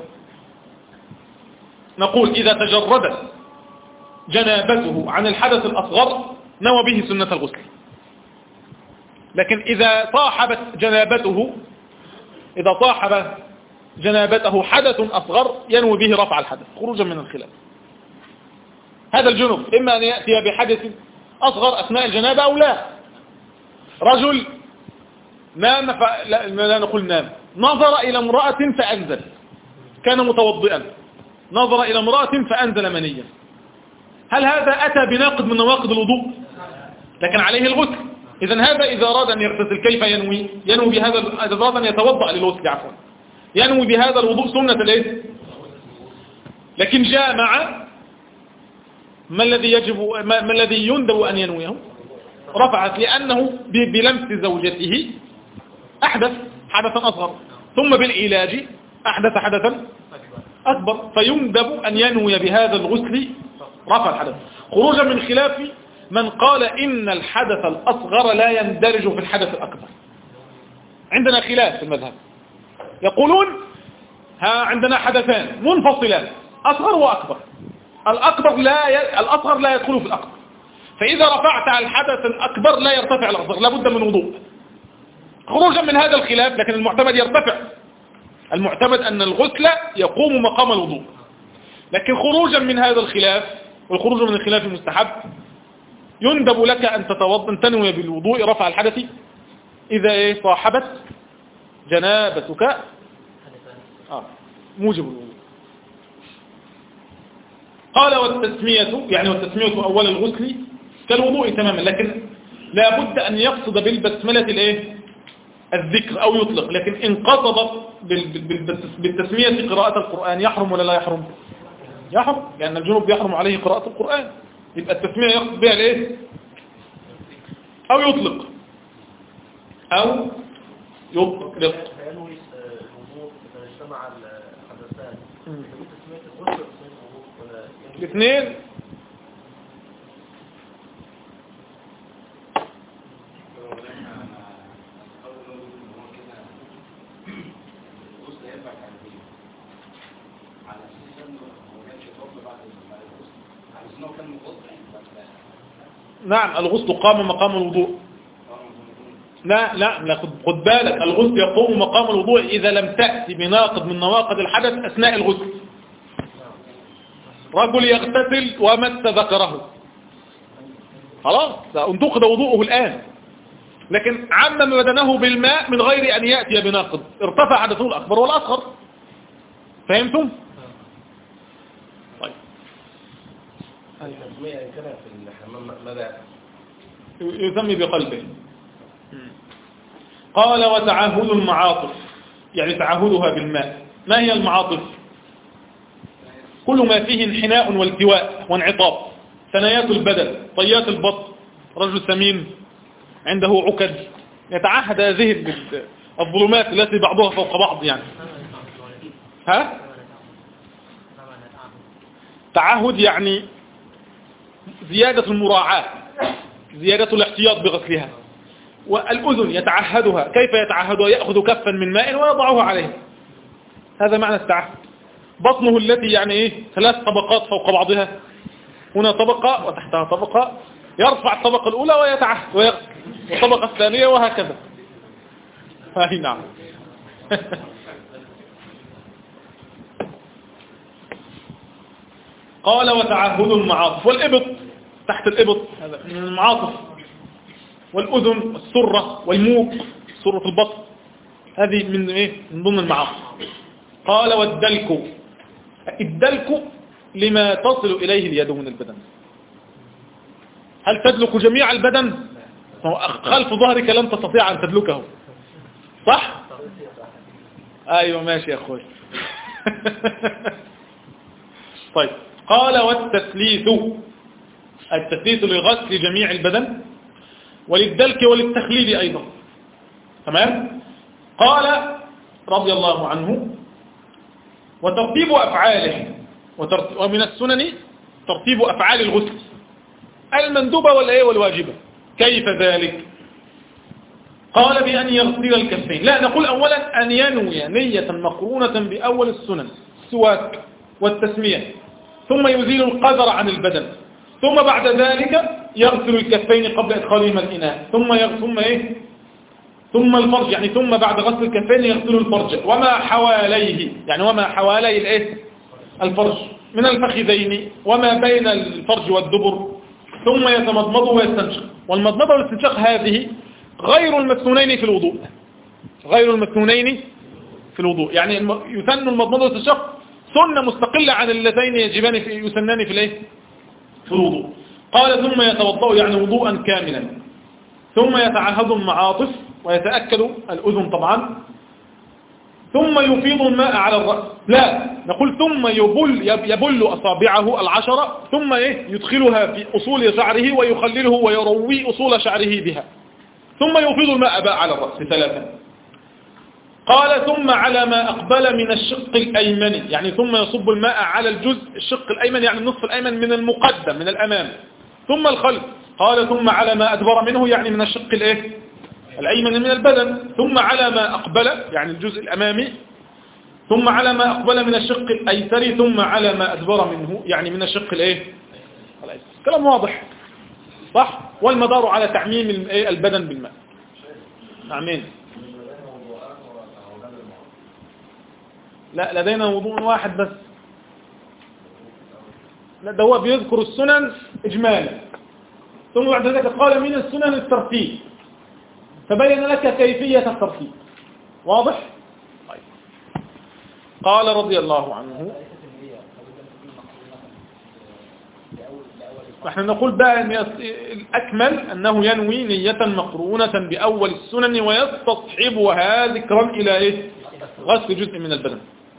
نقول إذا تجردت جنابته عن الحدث الأصغر نوى به سنة الغسل، لكن إذا صاحبت جنابته إذا صاحب جنابته حدث أصغر ينوي به رفع الحدث خروجا من الخلاف. هذا الجنب إما أن يأتي بحدث أصغر أثناء الجنابة أو لا. رجل نام ف... لا, لا نقول نام نظر إلى امرأة فأنزل، كان متوضئا نظر إلى امرأة فأنزل منيا، هل هذا أتى بناقض من نواقض الوضوء؟ لكن عليه الغسل. إذن هذا إذا أراد أن يغتسل كيف ينوي؟ ينوي بهذا، إذا أراد أن يتوضأ للغسل عفوا ينوي بهذا الوضوء سنة الإيه؟ لكن جامع، ما الذي يجب ما, ما الذي يندب أن ينويه؟ رفعت، لأنه بلمس زوجته أحدث حدثا أصغر، ثم بالعلاج أحدث حدثا أكبر، فيندب أن ينوي بهذا الغسل رفع الحدث، خروجا من خلاف من قال إن الحدث الأصغر لا يندرج في الحدث الأكبر. عندنا خلاف في المذهب، يقولون ها عندنا حدثان منفصلان أصغر وأكبر، الأكبر لا ي... الأصغر لا يدخل في الأكبر، فإذا رفعت على الحدث الأكبر لا يرتفع الأصغر، لابد من وضوء. خروجا من هذا الخلاف، لكن المعتمد يرتفع، المعتمد أن الغسل يقوم مقام الوضوء. لكن خروجا من هذا الخلاف، والخروج من الخلاف المستحب، يندب لك أن تتوضأ تنوي بالوضوء رفع الحدث إذا إيه صاحبت جنابتك آه موجب الوضوء. قال والتسمية، يعني والتسمية أول الغسل كالوضوء تماما، لكن لا بد أن يقصد بالبسملة الإيه الذكر أو يطلق، لكن إن قصد بالتسمية قراءة القرآن يحرم ولا لا يحرم؟ يحرم، لأن الجنوب يحرم عليه قراءة القرآن، يبقى التسمية يقصد بها الإيه أو يطلق أو يطلق. فينوي الوضوء إذا اجتمع الحدثان، تسمية الغسل وتسمية الوضوء ولا الاثنين؟ نعم الغسل قام مقام الوضوء. لا لا لا خد بالك، الغسل يقوم مقام الوضوء إذا لم تأتي بناقض من نواقض الحدث أثناء الغسل. رجل يغتسل ومس ذكره، خلاص انتقد وضوءه الآن، لكن عمم بدنه بالماء من غير أن يأتي بناقض، ارتفع حدثه الأكبر والأصغر. فهمتم؟ طيب التسمية إن كان في الحمام ماذا يسمي بقلبه. قال وتعهد المعاطف، يعني تعهدها بالماء. ما هي المعاطف؟ كل ما فيه انحناء والتواء وانعطاف، ثنايات البدن، طيات البطن، رجل سمين عنده عكد، يتعهد هذه الظلمات التي بعضها فوق بعض، يعني ها تعهد يعني زيادة المراعاة، زيادة الاحتياط بغسلها. والأذن يتعهدها، كيف يتعهدها؟ يأخذ كفا من ماء ويضعه عليه، هذا معنى التعهد. بطنه التي يعني ايه ثلاث طبقات فوق بعضها، هنا طبقة وتحتها طبقة، يرفع الطبقة الأولى ويتعهد ويغسل الطبقة الثانية وهكذا. هاي نعم. قال وتعهد المعاطف، والإبط تحت الإبط هذا من المعاطف، والأذن والسرة والموق سرة البطن، هذه من ايه من ضمن المعاطف. قال والدلك، الدلك لما تصل إليه اليد من البدن. هل تدلك جميع البدن؟ خلف ظهرك لن تستطيع أن تدلكه، صح؟ أيوة ماشي يا أخوي. طيب قال والتثليث، التثليث لغسل جميع البدن وللدلك وللتخليل أيضا، تمام؟ قال رضي الله عنه وترتيب أفعاله، ومن السنن ترتيب أفعال الغسل المندوبة والإيه والواجبة. كيف ذلك؟ قال بأن يغسل الكفين، لا نقول أولا أن ينوي نية مقرونة بأول السنن السواك والتسمية، ثم يزيل القذر عن البدن، ثم بعد ذلك يغسل الكفين قبل إدخالهما الإناء، ثم ثم إيه ثم الفرج، يعني ثم بعد غسل الكفين يغسل الفرج وما حواليه، يعني وما حوالي الإيه الفرج من الفخذين وما بين الفرج والدبر ثم يتمضمض ويستنشق. والمضمضة والاستنشاق هذه غير المسنونين في الوضوء، غير المسنونين في الوضوء، يعني يسن المضمضة والاستنشاق سنة مستقلة عن اللتين يجبان في يسنان في الايه في الوضوء. قال ثم يتوضأ يعني وضوءا كاملا، ثم يتعهد المعاطف ويتأكد الأذن طبعا، ثم يفيض الماء على الرأس. لا، نقول ثم يبل يبل أصابعه العشرة، ثم إيه يدخلها في أصول شعره ويخلله ويروي أصول شعره بها، ثم يفيض الماء بقى على الرأس ثلاثا. قال ثم على ما أقبل من الشق الأيمن، يعني ثم يصب الماء على الجزء الشق الأيمن، يعني النصف الأيمن من المقدم من الأمام، ثم الخلف. قال ثم على ما أدبر منه، يعني من الشق الإيه الأيمن من البدن، ثم على ما أقبل يعني الجزء الأمامي، ثم على ما أقبل من الشق الأيسر، ثم على ما أدبر منه يعني من الشق الإيه الأيسر. كلام واضح صح؟ والمدار على تعميم البدن بالماء. آمين. لا، لدينا وضوء واحد بس. لا، ده هو بيذكر السنن إجمالا، ثم بعد ذلك قال من السنن الترتيب، فبين لك كيفية الترتيب. واضح؟ طيب. قال رضي الله عنه، نحن نقول بقى أن الأكمل أنه ينوي نية مقرونة بأول السنن ويستصحبها ذكرا إلى إيه؟ غسل جزء من البدن.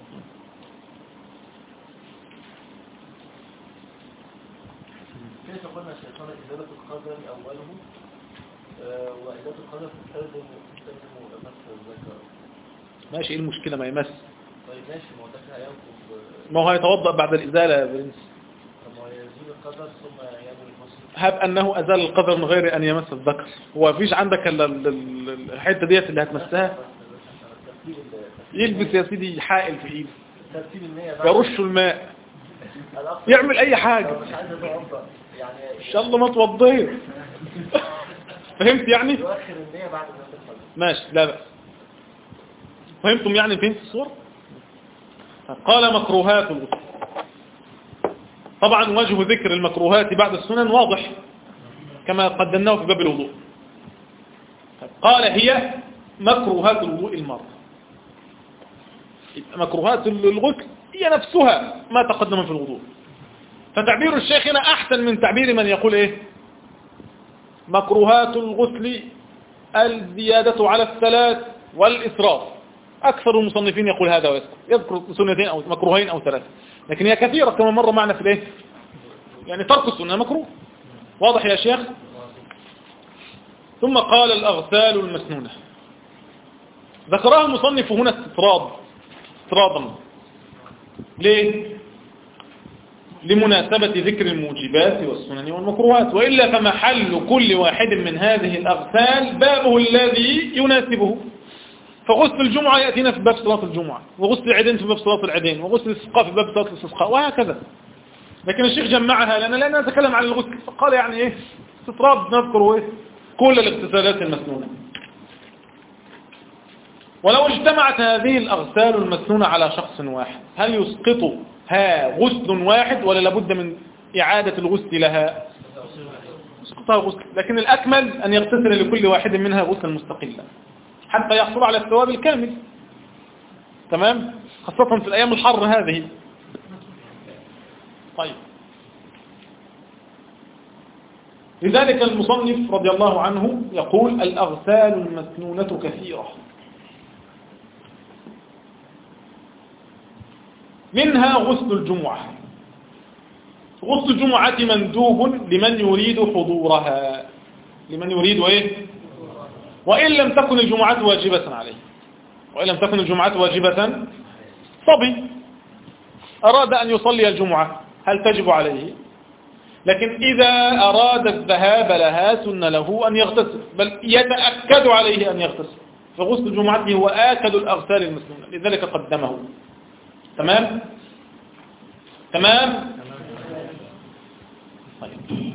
كيف قلنا شيطان إزالة القدر أوله وإزالة القدر تستلزم تستلزم مس الذكر. ماشي، إيه المشكلة ما يمس؟ طيب ماشي، ما هو ده كده هينقض. ما هو هيتوضأ بعد الإزالة يا برنس. طب ما هو يزيل القدر ثم يعمل الغسل. هب أنه أزال القدر من غير أن يمس الذكر، هو فيش عندك الحتة ديت اللي هتمسها؟ يلبس يا سيدي حائل في ايده، يرش الماء، يعمل اي حاجة، ان شاء الله ما توضيه. فهمت يعني؟ ماشي، لا بأس. فهمتم يعني؟ فهمت الصورة؟ قال مكروهات الغسل. طبعا وجه ذكر المكروهات بعد السنن واضح كما قدمناه في باب الوضوء. قال هي مكروهات الوضوء المرة. مكروهات الغسل هي نفسها ما تقدم في الوضوء، فتعبير الشيخ هنا أحسن من تعبير من يقول إيه مكروهات الغسل الزيادة على الثلاث والإسراف. أكثر المصنفين يقول هذا ويذكر يذكر سنتين أو مكروهين أو ثلاثة، لكن هي كثيرة كما مر معنا في الإيه يعني ترك السنة مكروه. واضح يا شيخ؟ ثم قال الأغسال المسنونة، ذكرها المصنف هنا استطراد استطرادا. ليه؟ لمناسبة ذكر الموجبات والسنن والمكروهات، وإلا فمحل كل واحد من هذه الأغسال بابه الذي يناسبه. فغسل الجمعة يأتينا في باب صلاة الجمعة، وغسل العيدين في باب صلاة العيدين، وغسل الاستسقاء في باب صلاة الاستسقاء، وهكذا. لكن الشيخ جمعها لأننا لا نتكلم عن الغسل، فقال يعني إيه استطراد نذكر إيه كل الاغتسالات المسنونة. ولو اجتمعت هذه الأغسال المسنونة على شخص واحد، هل يسقطها غسل واحد ولا لابد من إعادة الغسل لها؟ يسقطها غسل، لكن الأكمل أن يغتسل لكل واحد منها غسلا مستقلا حتى يحصل على الثواب الكامل. تمام؟ خاصة في الأيام الحر هذه. طيب، لذلك المصنف رضي الله عنه يقول الأغسال المسنونة كثيرة، منها غسل الجمعة. غسل الجمعة مندوب لمن يريد حضورها، لمن يريد ايه وإن لم تكن الجمعة واجبة عليه، وإن لم تكن الجمعة واجبة. صبي أراد أن يصلي الجمعة هل تجب عليه؟ لكن إذا أراد الذهاب لها سن له أن يغتسل، بل يتأكد عليه أن يغتسل، فغسل الجمعة هو آكد الأغسال المسنونة، لذلك قدمه. تمام تمام طيب.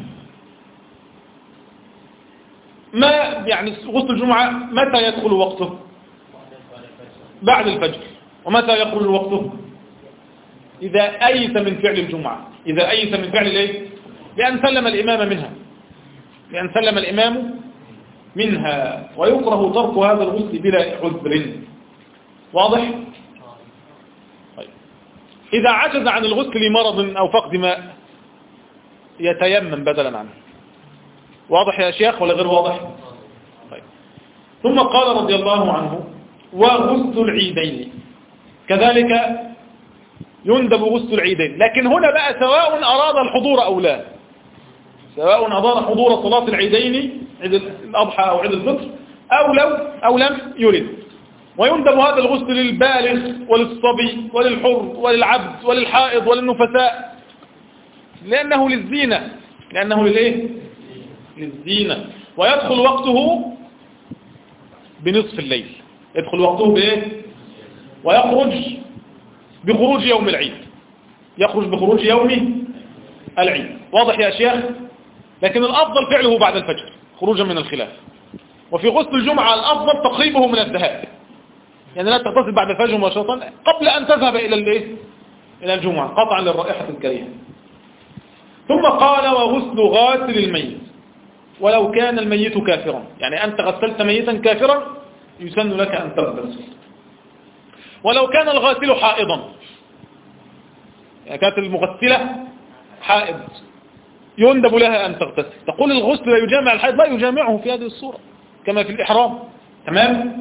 ما يعني غسل الجمعة متى يدخل وقته؟ بعد الفجر. ومتى يخرج وقته؟ إذا أيس من فعل الجمعة، إذا أيس من فعل الايه لأن سلم الإمام منها لأن سلم الإمام منها ويكره ترك هذا الغسل بلا عذر. واضح؟ طيب. إذا عجز عن الغسل لمرض أو فقد ماء يتيمم بدلا عنه. واضح يا شيخ ولا غير واضح؟ طيب. ثم قال رضي الله عنه وغسل العيدين كذلك يندب غسل العيدين، لكن هنا بقى سواء أراد الحضور أو لا، سواء أراد حضور صلاة العيدين عيد الأضحى أو عيد الفطر أو لو أو لم يرد. ويندب هذا الغسل للبالغ وللصبي وللحر وللعبد وللحائض وللنفساء لأنه للزينة لأنه للإيه؟ للزينة. ويدخل وقته بنصف الليل، يدخل وقته بإيه؟ ويخرج بخروج يوم العيد، يخرج بخروج يوم العيد. واضح يا شيخ؟ لكن الأفضل فعله بعد الفجر خروجا من الخلاف. وفي غسل الجمعة الأفضل تقريبه من الذهاب، يعني لا تغتسل بعد الفجر مباشرة قبل أن تذهب إلى الايه؟ إلى الجمعة قطعا للرائحة الكريهة. ثم قال وغسل غاسل الميت ولو كان الميت كافرا، يعني أنت غسلت ميتا كافرا يسن لك أن تغتسل. ولو كان الغاسل حائضا، يعني كانت المغسلة حائض يندب لها أن تغتسل. تقول الغسل لا يجامع الحائض، لا يجامعه في هذه الصورة كما في الإحرام. تمام؟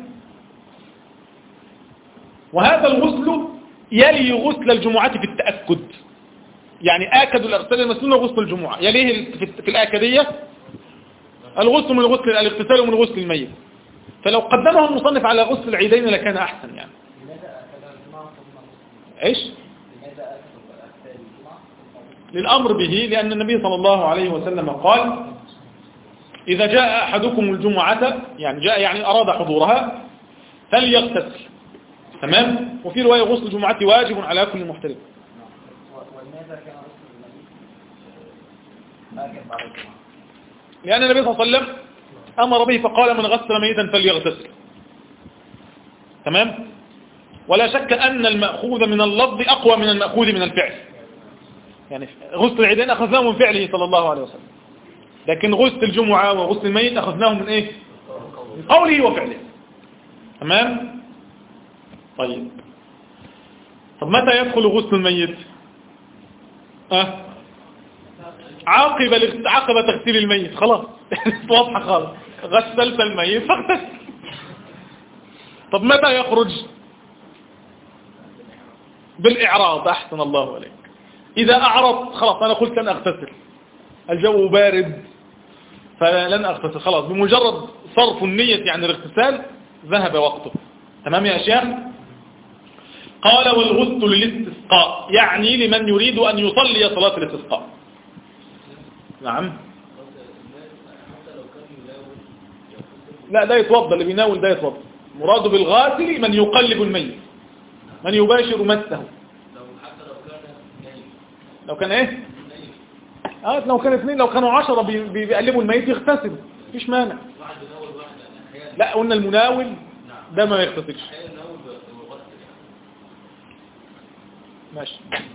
وهذا الغسل يلي غسل الجمعة في التأكد، يعني آكد الأغسال المسنونة غسل الجمعة، يليه في الآكدية الغسل من غسل الاغتسال من غسل الميت. فلو قدمه المصنف على غسل العيدين لكان أحسن. يعني ايش؟ للأمر به، لأن النبي صلى الله عليه وسلم قال إذا جاء أحدكم الجمعة، يعني جاء يعني أراد حضورها فليغتسل. تمام؟ وفي رواية غسل الجمعة واجب على كل محترم. ولماذا كان غسل الميت آكد بعد الجمعة؟ لأن النبي صلى الله عليه وسلم أمر به فقال من غسل ميتا فليغتسل. تمام؟ ولا شك أن المأخوذ من اللفظ أقوى من المأخوذ من الفعل، يعني غسل العيدين أخذناه من فعله صلى الله عليه وسلم، لكن غسل الجمعة وغسل الميت أخذناه من إيه؟ من قوله وفعله. تمام؟ طيب، طب متى يدخل غسل الميت؟ أه؟ عاقب عقب تغسيل الميت، خلاص واضحة خالص، غسلت الميت فاغتسل. طب متى يخرج؟ بالإعراض. أحسن الله عليك. إذا أعرض خلاص أنا قلت لن أغتسل، الجو بارد فلن أغتسل، خلاص بمجرد صرف النية عن الاغتسال ذهب وقته. تمام يا شيخ؟ قال والغسل للاستسقاء، يعني لمن يريد أن يصلي صلاة الاستسقاء. نعم. لا ده يتوضى، اللي بيناول ده يتوضى. مراد بالغاسل من يقلب الميت، من يباشر مسه. لو كان ايه؟ اه لو كان اثنين، لو كانوا عشرة بيقلبوا الميت يغتسلوا، مفيش مانع. لا قلنا المناول ده ما يغتسلش. ماشي.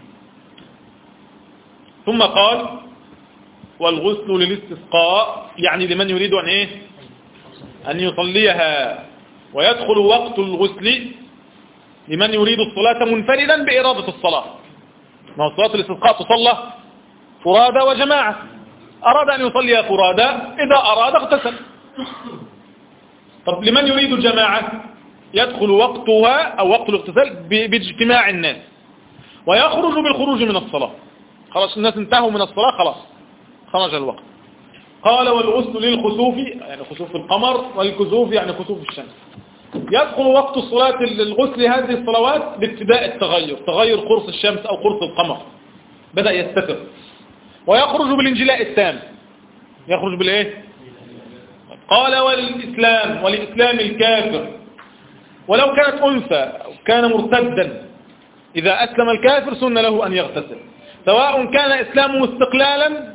ثم قال والغسل للاستسقاء، يعني لمن يريد أن إيه؟ أن يصليها. ويدخل وقت الغسل لمن يريد الصلاة منفردا بإرادة الصلاة. ما هو صلاة الاستسقاء تصلى فرادى وجماعة، أراد أن يصلي فرادى إذا أراد اغتسل. طب لمن يريد الجماعة يدخل وقتها أو وقت الاغتسال باجتماع الناس، ويخرج بالخروج من الصلاة. خلاص الناس انتهوا من الصلاة، خلاص خرج الوقت. قال والغسل للخسوف، يعني خسوف القمر، والكسوف يعني خسوف الشمس. يدخل وقت الصلاة الغسل هذه الصلوات بابتداء التغير، تغير قرص الشمس أو قرص القمر بدأ يستتر، ويخرج بالانجلاء التام. يخرج بالإيه؟ قال وللإسلام، ولإسلام الكافر ولو كانت أنثى أو كان مرتدا، إذا أسلم الكافر سن له أن يغتسل، سواء كان إسلامه استقلالا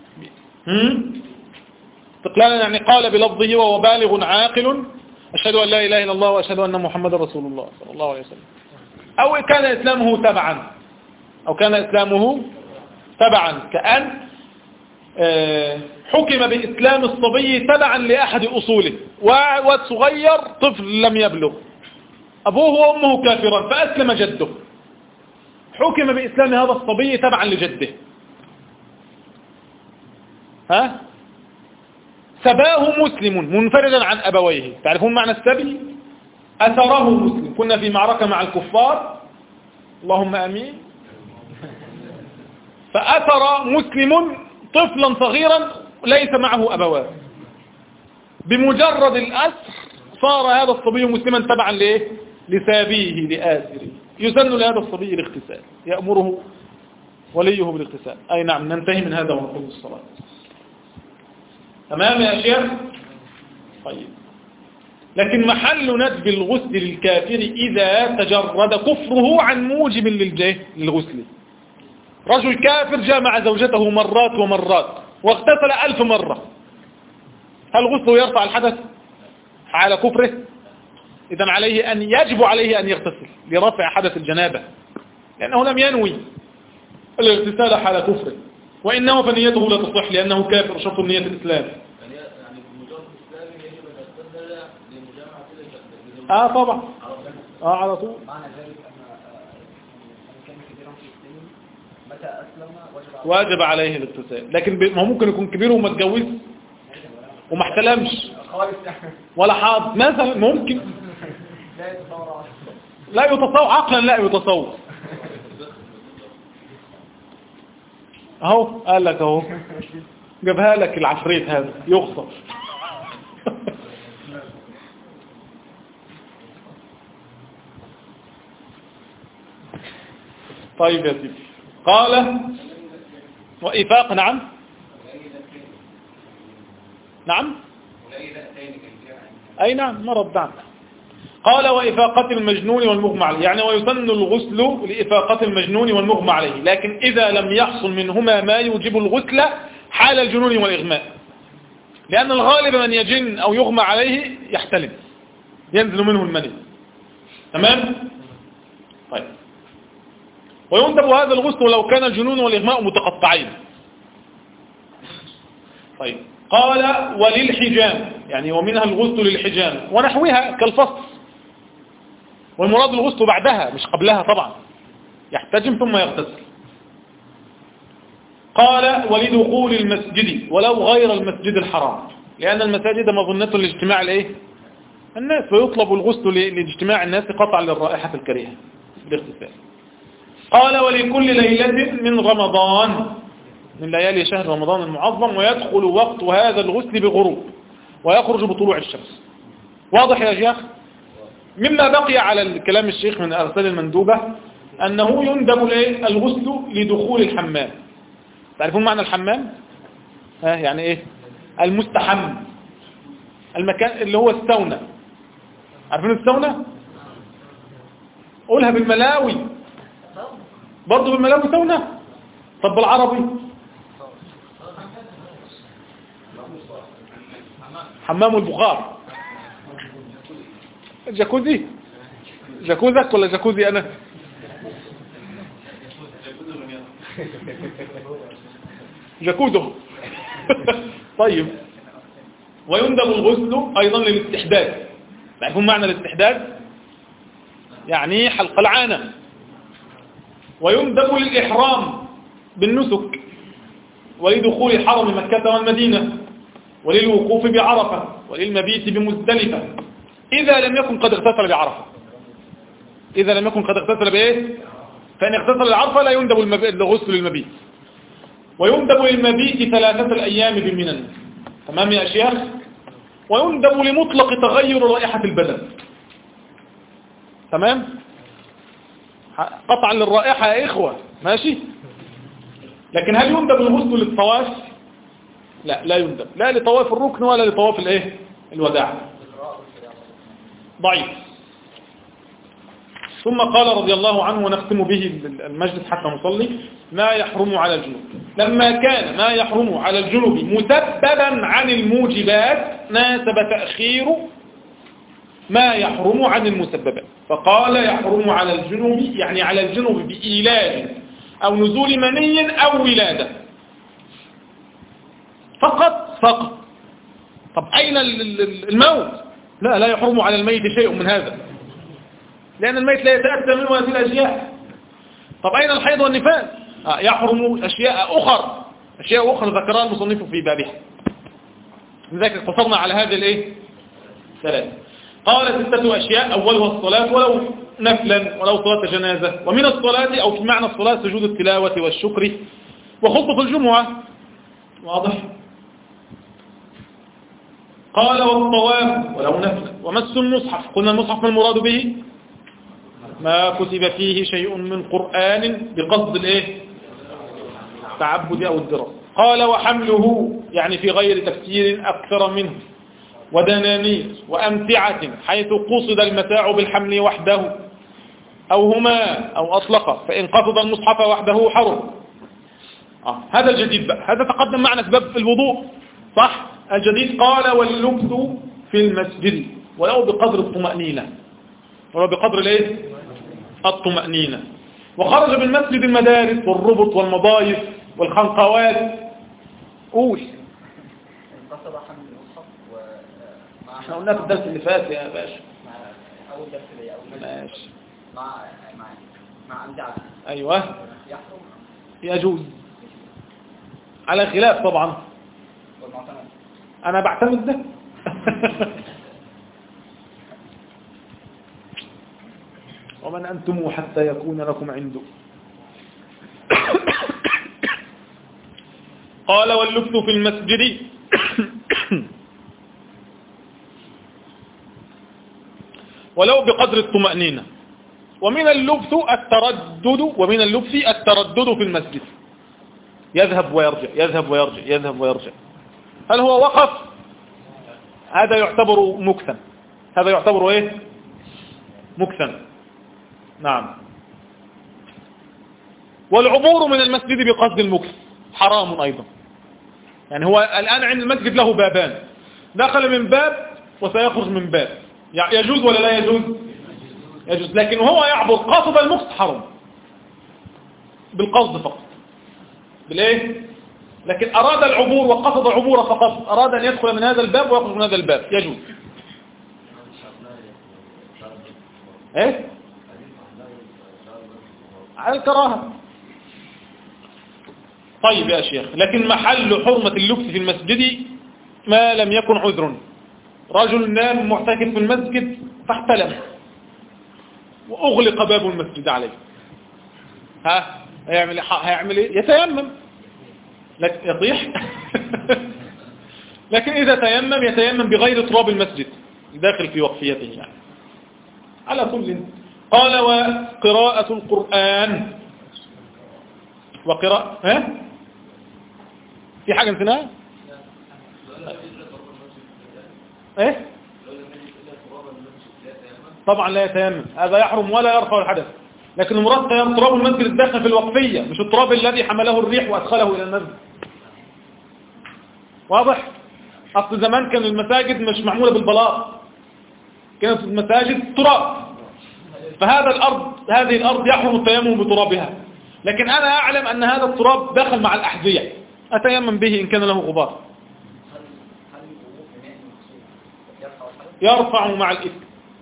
استقلالا يعني قال بلفظه وهو بالغ عاقل أشهد أن لا إله إلا الله وأشهد أن محمد رسول الله صلى الله عليه وسلم، أو كان إسلامه تبعا أو كان إسلامه تبعا كأن حكم بإسلام الصبي تبعا لأحد أصوله، وصغير طفل لم يبلغ أبوه وأمه كافرا فأسلم جده، حكم بإسلام هذا الصبي تبعا لجده، ها سباه مسلم منفردا عن أبويه. تعرفون معنى السبي؟ أثره مسلم. كنا في معركة مع الكفار، اللهم أمين، فأثر مسلم طفلا صغيرا ليس معه أبواه، بمجرد الأسر صار هذا الصبي مسلما تبعا لإيه؟ لسابيه لآسره. يسن لهذا الصبي الاغتسال، يأمره وليه بالاغتسال. أي نعم، ننتهي من هذا ونقوم بالصلاة. تمام يا شيخ؟ طيب، لكن محل ندب الغسل للكافر إذا تجرد كفره عن موجب للغسل. رجل كافر جاء مع زوجته مرات ومرات واغتسل ألف مرة، هل غسله يرفع الحدث على كفره؟ إذن عليه أن يجب عليه أن يغتسل لرفع حدث الجنابة، لأنه لم ينوي الاغتسال حال كفره، وإنه فنيته لا تصح لأنه كافر، شرط نية الإسلام. يعني بمجرد الإسلام يجب أن يغتسل لمجامعة الجنابة. آه طبعا، آه على طول. معنى ذلك أن كان كبيرا في السن متى أسلم واجب عليه الاغتسال، لكن ما ممكن يكون كبير وما اتجوز وما احتلمش ولا حاض مثلا، ممكن لا يتصور عقلا، لا يتصور. اهو قال لك اهو، جابها لك العفريت هذا يغصب. طيب يا سيدي، قال وإفاق. نعم نعم أي نعم مرض. نعم. قال وإفاقة المجنون والمغمى عليه، يعني ويسن الغسل لإفاقة المجنون والمغمى عليه، لكن إذا لم يحصل منهما ما يوجب الغسل حال الجنون والإغماء، لأن الغالب من يجن أو يغمى عليه يحتلم، ينزل منه المني. تمام؟ طيب، ويندب هذا الغسل لو كان الجنون والإغماء متقطعين. طيب، قال وللحجام، يعني ومنها الغسل للحجام ونحوها كالفصل، والمراد الغسل بعدها مش قبلها طبعا، يحتجم ثم يغتسل. قال ولدخول المسجد ولو غير المسجد الحرام، لأن المساجد مظنة لاجتماع الايه الناس، ويطلب الغسل لاجتماع الناس قطعا للرائحة الكريهة بالاغتسال. قال ولكل ليلة من رمضان، من ليالي شهر رمضان المعظم، ويدخل وقت هذا الغسل بغروب ويخرج بطلوع الشمس. واضح يا شيخ؟ مما بقي على الكلام الشيخ من الأرسال المندوبة أنه يندب الغسل لدخول الحمام. تعرفون معنى الحمام؟ ها يعني إيه؟ المستحم، المكان اللي هو السونة. عارفين السونة؟ قولها بالملاوي برضو، بالملاوي سونة. طب بالعربي حمام البخار، جاكوزي، جاكوزك ولا جاكوزي أنا؟ جاكوزه. طيب، ويندب الغسل أيضا للاستحداد. تعرفون معنى الاستحداد؟ يعني حلق العانة. ويندب للإحرام بالنسك، ولدخول حرم مكة والمدينة، وللوقوف بعرفة، وللمبيت بمزدلفة، إذا لم يكن قد اغتسل بعرفة. إذا لم يكن قد اغتسل بإيه؟ فإن اغتسل بعرفة لا يندب الغسل للمبيت. ويندب للمبيت ثلاثة الأيام بمنى. تمام يا شيخ؟ ويندب لمطلق تغير رائحة البدن. تمام؟ قطعا للرائحة يا إخوة، ماشي؟ لكن هل يندب الغسل للطواف؟ لا، لا يندب، لا لطواف الركن ولا لطواف الايه الوداع، ضعيف. ثم قال رضي الله عنه، ونختم به المجلس حتى نصلي: ما يحرم على الجنوب. لما كان ما يحرم على الجنوب مسببا عن الموجبات ناسب تأخير ما يحرم عن المسببات، فقال يحرم على الجنوب، يعني على الجنوب بإيلاد أو نزول مني أو ولادة. فقط فقط. طب أين الموت؟ لا لا يحرم على الميت شيء من هذا، لأن الميت لا يتأتى منه هذه الأشياء. طب أين الحيض والنفاس؟ آه يحرم أشياء أخرى، أشياء أخرى ذكرها المصنف في بابها، لذلك اقتصرنا على هذه الايه ثلاثة. قال ستة أشياء، أولها الصلاة ولو نفلا ولو صلاة جنازة، ومن الصلاة أو في معنى الصلاة سجود التلاوة والشكر وخطبة الجمعة. واضح؟ قال والطواف ولو نفلا، ومس المصحف. قلنا المصحف ما المراد به؟ ما كتب فيه شيء من قرآن بقصد الايه التعبد أو الدراسة. قال وحمله، يعني في غير تفسير أكثر منه، ودنانير وأمتعة حيث قصد المتاع بالحمل وحده أو هما أو أطلق، فإن قصد المصحف وحده حرم. آه. هذا الجديد بقى، هذا تقدم معنا سبب في الوضوء صح. الجديد قال واللبث في المسجد ولو بقدر الطمأنينة، ولو بقدر الايه الطمأنينة. وخرج بالمسجد المدارس والربط والمضايف والخنقوات. قول قصد حمل المصحف ومع احنا قلنا في الدرس اللي فات يا باشا، مع اول درس لي اول درس ماشي مع مع مع امتعة ايوه يحرم يجوز على خلاف طبعا، والمعتمد انا بعتمد ده. ومن أنتم حتى يكون لكم عنده. قال واللبث في المسجد ولو بقدر الطمأنينة. ومن اللبث التردد، ومن اللبث التردد في المسجد، يذهب ويرجع يذهب ويرجع يذهب ويرجع. هل هو وقف؟ هذا يعتبر مكثا، هذا يعتبر ايه مكثا. نعم. والعبور من المسجد بقصد المكث حرام أيضا. يعني هو الآن عند المسجد له بابان، دخل من باب وسيخرج من باب، يجوز ولا لا يجوز؟ يجوز. لكن هو يعبر قصد المكث حرام، بالقصد فقط، بالايه؟ لكن أراد العبور وقصد العبور فقط، أراد أن يدخل من هذا الباب ويخرج من هذا الباب، يجوز. ايه على الكراهة. طيب يا شيخ، لكن محل حرمة اللبس في المسجد ما لم يكن عذر. رجل نام معتكف في المسجد فاحتلم وأغلق باب المسجد عليه، ها هيعمل هيعمل ايه؟ يتيمم، لكن يطيح. لكن إذا تيمم يتيمم بغير تراب المسجد داخل في وقفيته يعني. على كل. قال وقراءة القرآن وقراءة ها في حاجة نسيناها ايه طبعا لا يتيمم، هذا يحرم ولا يرفع الحدث. لكن المراد تراب المسجد الداخل في الوقفية، مش التراب الذي حمله الريح وأدخله إلى المسجد. واضح؟ أصل زمان كان المساجد مش معمولة بالبلاط، كانت المساجد تراب، فهذا الأرض هذه الأرض يحرم التيمم بترابها. لكن أنا أعلم أن هذا التراب دخل مع الأحذية، أتيمم به إن كان له غبار. يرفع مع الإثم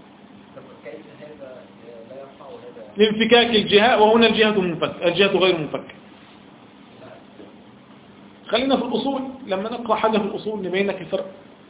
لانفكاك الجهة، وهنا الجهة منفك، الجهة غير منفك. خلينا في الأصول، لما نقرأ حاجة في الأصول نبين لك الفرق.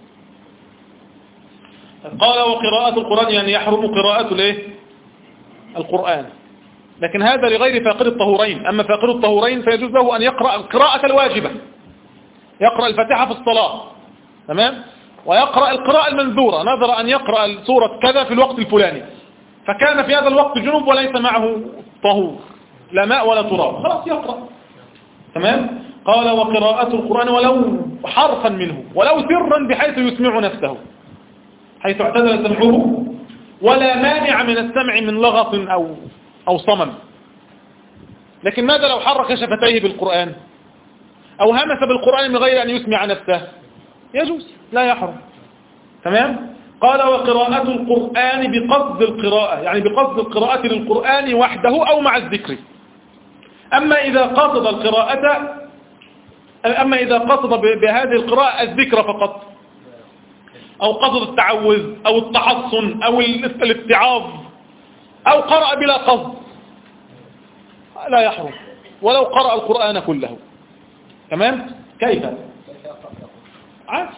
قال وقراءة القرآن يعني يحرم قراءة الايه القرآن، لكن هذا لغير فاقد الطهورين. أما فاقد الطهورين فيجوز له أن يقرأ القراءة الواجبة، يقرأ الفاتحة في الصلاة تمام، ويقرأ القراءة المنذورة، نذر أن يقرأ سورة كذا في الوقت الفلاني، فكان في هذا الوقت جنوب وليس معه طهور، لا ماء ولا تراب، خلاص يقرأ تمام. قال وقراءة القرآن ولو حرفا منه، ولو سرا بحيث يسمع نفسه، حيث اعتدل سمعه، ولا مانع من السمع من لغط أو أو صمم. لكن ماذا لو حرك شفتيه بالقرآن أو همس بالقرآن من غير أن يسمع نفسه؟ يجوز، لا يحرم تمام. قال وقراءة القرآن بقصد القراءة، يعني بقصد القراءة للقرآن وحده أو مع الذكر. أما إذا قصد القراءة أما إذا قصد بهذه القراءة الذكر فقط أو قصد التعوذ أو التحصن أو الاتعاظ أو قرأ بلا قصد لا يحرم ولو قرأ القرآن كله. تمام؟ كيف؟ عادي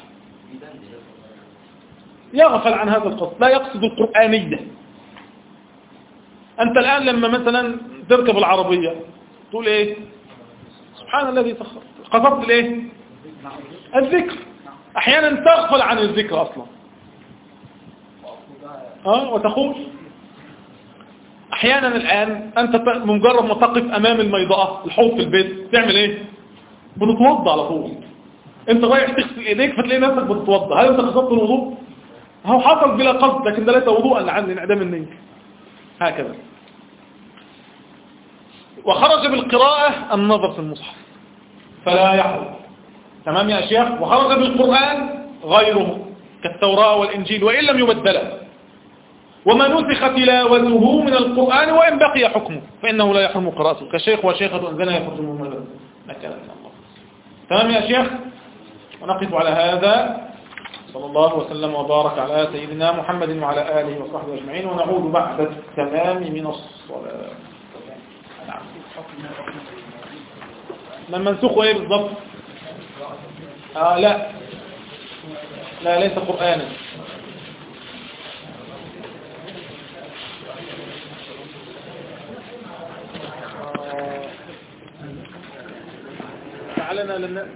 يغفل عن هذا القصد، لا يقصد القرآنية. أنت الآن لما مثلا تركب العربية تقول إيه؟ سبحان الذي سخر، قصدت الإيه؟ الذكر. أحيانا تغفل عن الذكر أصلا أه وتقول أحيانا الآن أنت مجرد ما تقف أمام الميضاء الحوض في البيت تعمل إيه؟ بنتوضى على طول. أنت رايح تغسل إيديك فتلاقي نفسك بتتوضى. هل أنت قصدت الوضوء؟ هو حصل بلا قصد لكن ده ليس وضوءا لعن انعدام النية. هكذا. وخرج بالقراءة النظر في المصحف فلا يحرم. تمام يا شيخ؟ وخرج بالقرآن غيره كالتوراة والإنجيل وإن لم يبدلا، وما نسخ تلاوته من القرآن وإن بقي حكمه فإنه لا يحرم قراءته كشيخ وشيخة أنزلها يحرمون الله. تمام يا شيخ؟ ونقف على هذا. صلى الله وسلم وبارك على سيدنا محمد وعلى آله وصحبه أجمعين. ونعود بعد التمام من الصلاة. نعم. من منسوخ ايه بالضبط؟ آه لا لا ليس قرآنا. آه. تعالنا لن